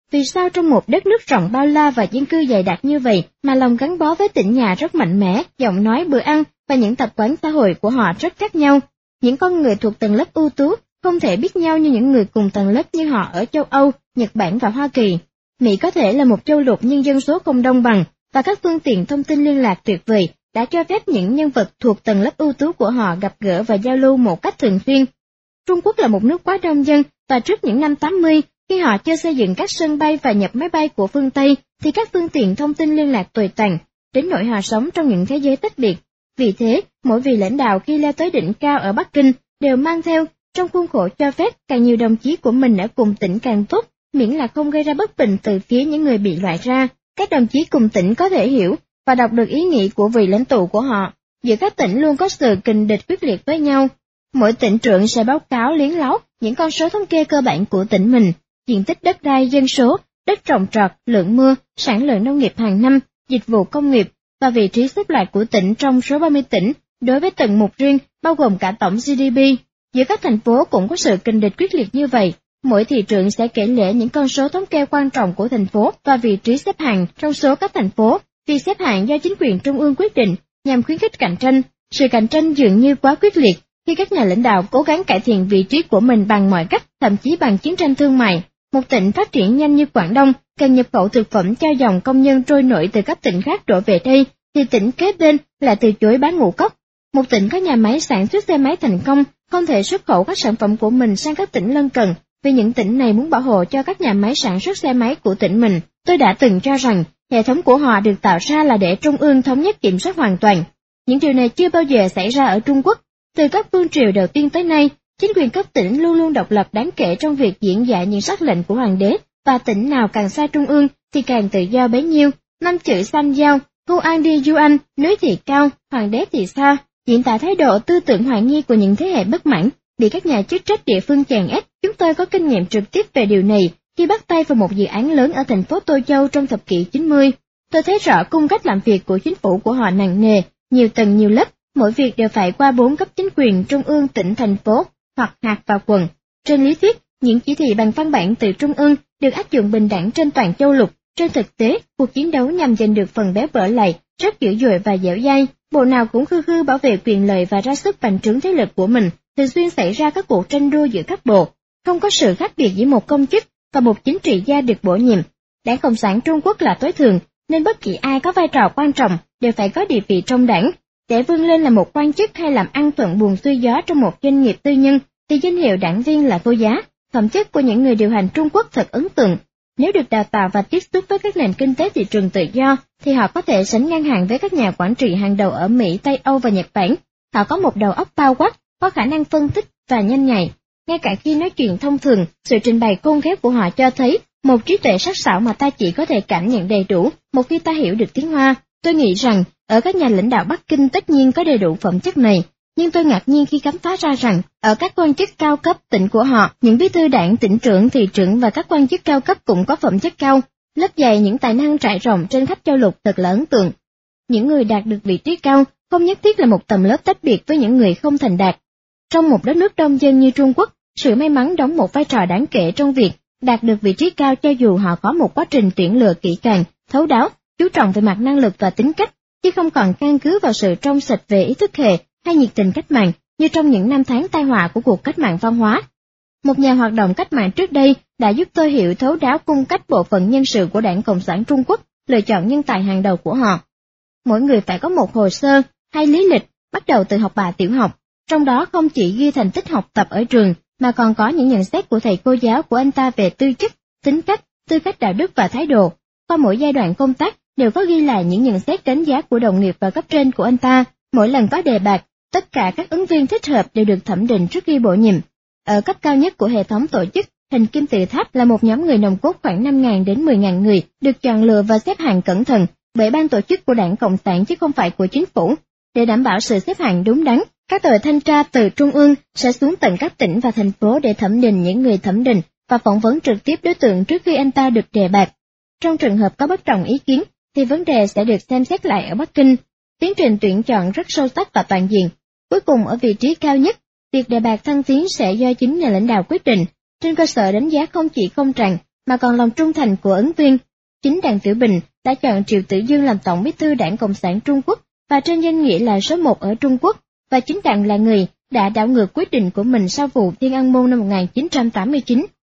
Vì sao trong một đất nước rộng bao la và dân cư dày đặc như vậy mà lòng gắn bó với tỉnh nhà rất mạnh mẽ, giọng nói, bữa ăn và những tập quán xã hội của họ rất khác nhau. Những con người thuộc tầng lớp ưu tú không thể biết nhau như những người cùng tầng lớp như họ ở châu Âu, Nhật Bản và Hoa Kỳ. Mỹ có thể là một châu lục nhưng dân số không đông bằng, và các phương tiện thông tin liên lạc tuyệt vời đã cho phép những nhân vật thuộc tầng lớp ưu tú của họ gặp gỡ và giao lưu một cách thường xuyên. Trung Quốc là một nước quá đông dân, và trước những năm 80, khi họ chưa xây dựng các sân bay và nhập máy bay của phương Tây, thì các phương tiện thông tin liên lạc tồi tàn, đến nỗi họ sống trong những thế giới tách biệt. Vì thế, mỗi vị lãnh đạo khi leo tới đỉnh cao ở Bắc Kinh đều mang theo, trong khuôn khổ cho phép càng nhiều đồng chí của mình ở cùng tỉnh càng tốt, miễn là không gây ra bất bình từ phía những người bị loại ra. Các đồng chí cùng tỉnh có thể hiểu và đọc được ý nghĩ của vị lãnh tụ của họ. Giữa các tỉnh luôn có sự kình địch quyết liệt với nhau. Mỗi tỉnh trưởng sẽ báo cáo liến láo những con số thống kê cơ bản của tỉnh mình, diện tích đất đai, dân số, đất trồng trọt, lượng mưa, sản lượng nông nghiệp hàng năm, dịch vụ công nghiệp và vị trí xếp loại của tỉnh trong số 30 tỉnh đối với từng mục riêng, bao gồm cả tổng GDP. Giữa các thành phố cũng có sự kình địch quyết liệt như vậy. Mỗi thị trưởng sẽ kể lể những con số thống kê quan trọng của thành phố và vị trí xếp hạng trong số các thành phố. Việc xếp hạng do chính quyền trung ương quyết định nhằm khuyến khích cạnh tranh. Sự cạnh tranh dường như quá quyết liệt khi các nhà lãnh đạo cố gắng cải thiện vị trí của mình bằng mọi cách, thậm chí bằng chiến tranh thương mại. Một tỉnh phát triển nhanh như Quảng Đông cần nhập khẩu thực phẩm cho dòng công nhân trôi nổi từ các tỉnh khác đổ về đây, thì tỉnh kế bên lại từ chối bán ngũ cốc. Một tỉnh có nhà máy sản xuất xe máy thành công không thể xuất khẩu các sản phẩm của mình sang các tỉnh lân cận, vì những tỉnh này muốn bảo hộ cho các nhà máy sản xuất xe máy của tỉnh mình. Tôi đã từng cho rằng hệ thống của họ được tạo ra là để trung ương thống nhất kiểm soát hoàn toàn. Những điều này chưa bao giờ xảy ra ở Trung Quốc. Từ các vương triều đầu tiên tới nay, chính quyền cấp tỉnh luôn luôn độc lập đáng kể trong việc diễn giải những sắc lệnh của hoàng đế, và tỉnh nào càng xa trung ương thì càng tự do bấy nhiêu. Năm chữ San Giao, Hu An Đi Du Anh, núi thì cao, hoàng đế thì xa, diễn tả thái độ tư tưởng hoài nghi của những thế hệ bất mãn, bị các nhà chức trách địa phương chèn ép. Chúng tôi có kinh nghiệm trực tiếp về điều này khi bắt tay vào một dự án lớn ở thành phố Tô Châu trong thập kỷ 90. Tôi thấy rõ cung cách làm việc của chính phủ của họ nặng nề, nhiều tầng nhiều lớp, mỗi việc đều phải qua 4 cấp chính quyền trung ương, tỉnh, thành phố, hoặc hạt và quận. Trên lý thuyết, những chỉ thị bằng văn bản từ trung ương được áp dụng bình đẳng trên toàn châu lục. Trên thực tế, cuộc chiến đấu nhằm giành được phần béo bở lại rất dữ dội và dẻo dai. Bộ nào cũng khư khư bảo vệ quyền lợi và ra sức bành trướng thế lực của mình. Thường xuyên xảy ra các cuộc tranh đua giữa các bộ. Không có sự khác biệt giữa một công chức và một chính trị gia được bổ nhiệm. Đảng Cộng sản Trung Quốc là tối thường, nên bất kỳ ai có vai trò quan trọng đều phải có địa vị trong đảng. Để vươn lên là một quan chức hay làm ăn thuận buồm xuôi gió trong một doanh nghiệp tư nhân, thì danh hiệu đảng viên là vô giá. Phẩm chất của những người điều hành Trung Quốc thật ấn tượng. Nếu được đào tạo và tiếp xúc với các nền kinh tế thị trường tự do, thì họ có thể sánh ngang hàng với các nhà quản trị hàng đầu ở Mỹ, Tây Âu và Nhật Bản. Họ có một đầu óc bao quát, có khả năng phân tích và nhanh nhạy. Ngay cả khi nói chuyện thông thường, sự trình bày khôn khéo của họ cho thấy một trí tuệ sắc sảo mà ta chỉ có thể cảm nhận đầy đủ một khi ta hiểu được tiếng Hoa. Tôi nghĩ rằng, ở các nhà lãnh đạo Bắc Kinh tất nhiên có đầy đủ phẩm chất này, nhưng tôi ngạc nhiên khi khám phá ra rằng, ở các quan chức cao cấp tỉnh của họ, những bí thư đảng, tỉnh trưởng, thị trưởng và các quan chức cao cấp cũng có phẩm chất cao. Lớp dày những tài năng trải rộng trên khắp châu lục thật là ấn tượng. Những người đạt được vị trí cao không nhất thiết là một tầng lớp tách biệt với những người không thành đạt. Trong một đất nước đông dân như Trung Quốc, sự may mắn đóng một vai trò đáng kể trong việc đạt được vị trí cao, cho dù họ có một quá trình tuyển lựa kỹ càng, thấu đáo, chú trọng về mặt năng lực và tính cách, chứ không còn căn cứ vào sự trong sạch về ý thức hệ hay nhiệt tình cách mạng như trong những năm tháng tai họa của cuộc cách mạng văn hóa. Một nhà hoạt động cách mạng trước đây đã giúp tôi hiểu thấu đáo cung cách bộ phận nhân sự của Đảng Cộng sản Trung Quốc lựa chọn nhân tài hàng đầu của họ. Mỗi người phải có một hồ sơ hay lý lịch bắt đầu từ học bạ tiểu học, trong đó không chỉ ghi thành tích học tập ở trường, mà còn có những nhận xét của thầy cô giáo của anh ta về tư chất, tính cách, tư cách đạo đức và thái độ. Qua mỗi giai đoạn công tác đều có ghi lại những nhận xét đánh giá của đồng nghiệp và cấp trên của anh ta. Mỗi lần có đề bạt, tất cả các ứng viên thích hợp đều được thẩm định trước khi bổ nhiệm. Ở cấp cao nhất của hệ thống tổ chức, hình kim tự tháp là một nhóm người nòng cốt khoảng 5.000 đến 10.000 người, được chọn lựa và xếp hạng cẩn thận bởi ban tổ chức của Đảng Cộng sản chứ không phải của chính phủ. Để đảm bảo sự xếp hạng đúng đắn, các đội thanh tra từ trung ương sẽ xuống tận các tỉnh và thành phố để thẩm định những người thẩm định và phỏng vấn trực tiếp đối tượng trước khi anh ta được đề bạt. Trong trường hợp có bất đồng ý kiến, thì vấn đề sẽ được xem xét lại ở Bắc Kinh. Tiến trình tuyển chọn rất sâu sắc và toàn diện. Cuối cùng ở vị trí cao nhất, việc đề bạt thăng tiến sẽ do chính nhà lãnh đạo quyết định, trên cơ sở đánh giá không chỉ công trạng mà còn lòng trung thành của Ấn Tuyên. Chính Đặng Tiểu Bình đã chọn Triệu Tử Dương làm Tổng Bí thư Đảng Cộng sản Trung Quốc và trên danh nghĩa là số 1 ở Trung Quốc, và chính Đặng là người đã đảo ngược quyết định của mình sau vụ Thiên An Môn năm 1989.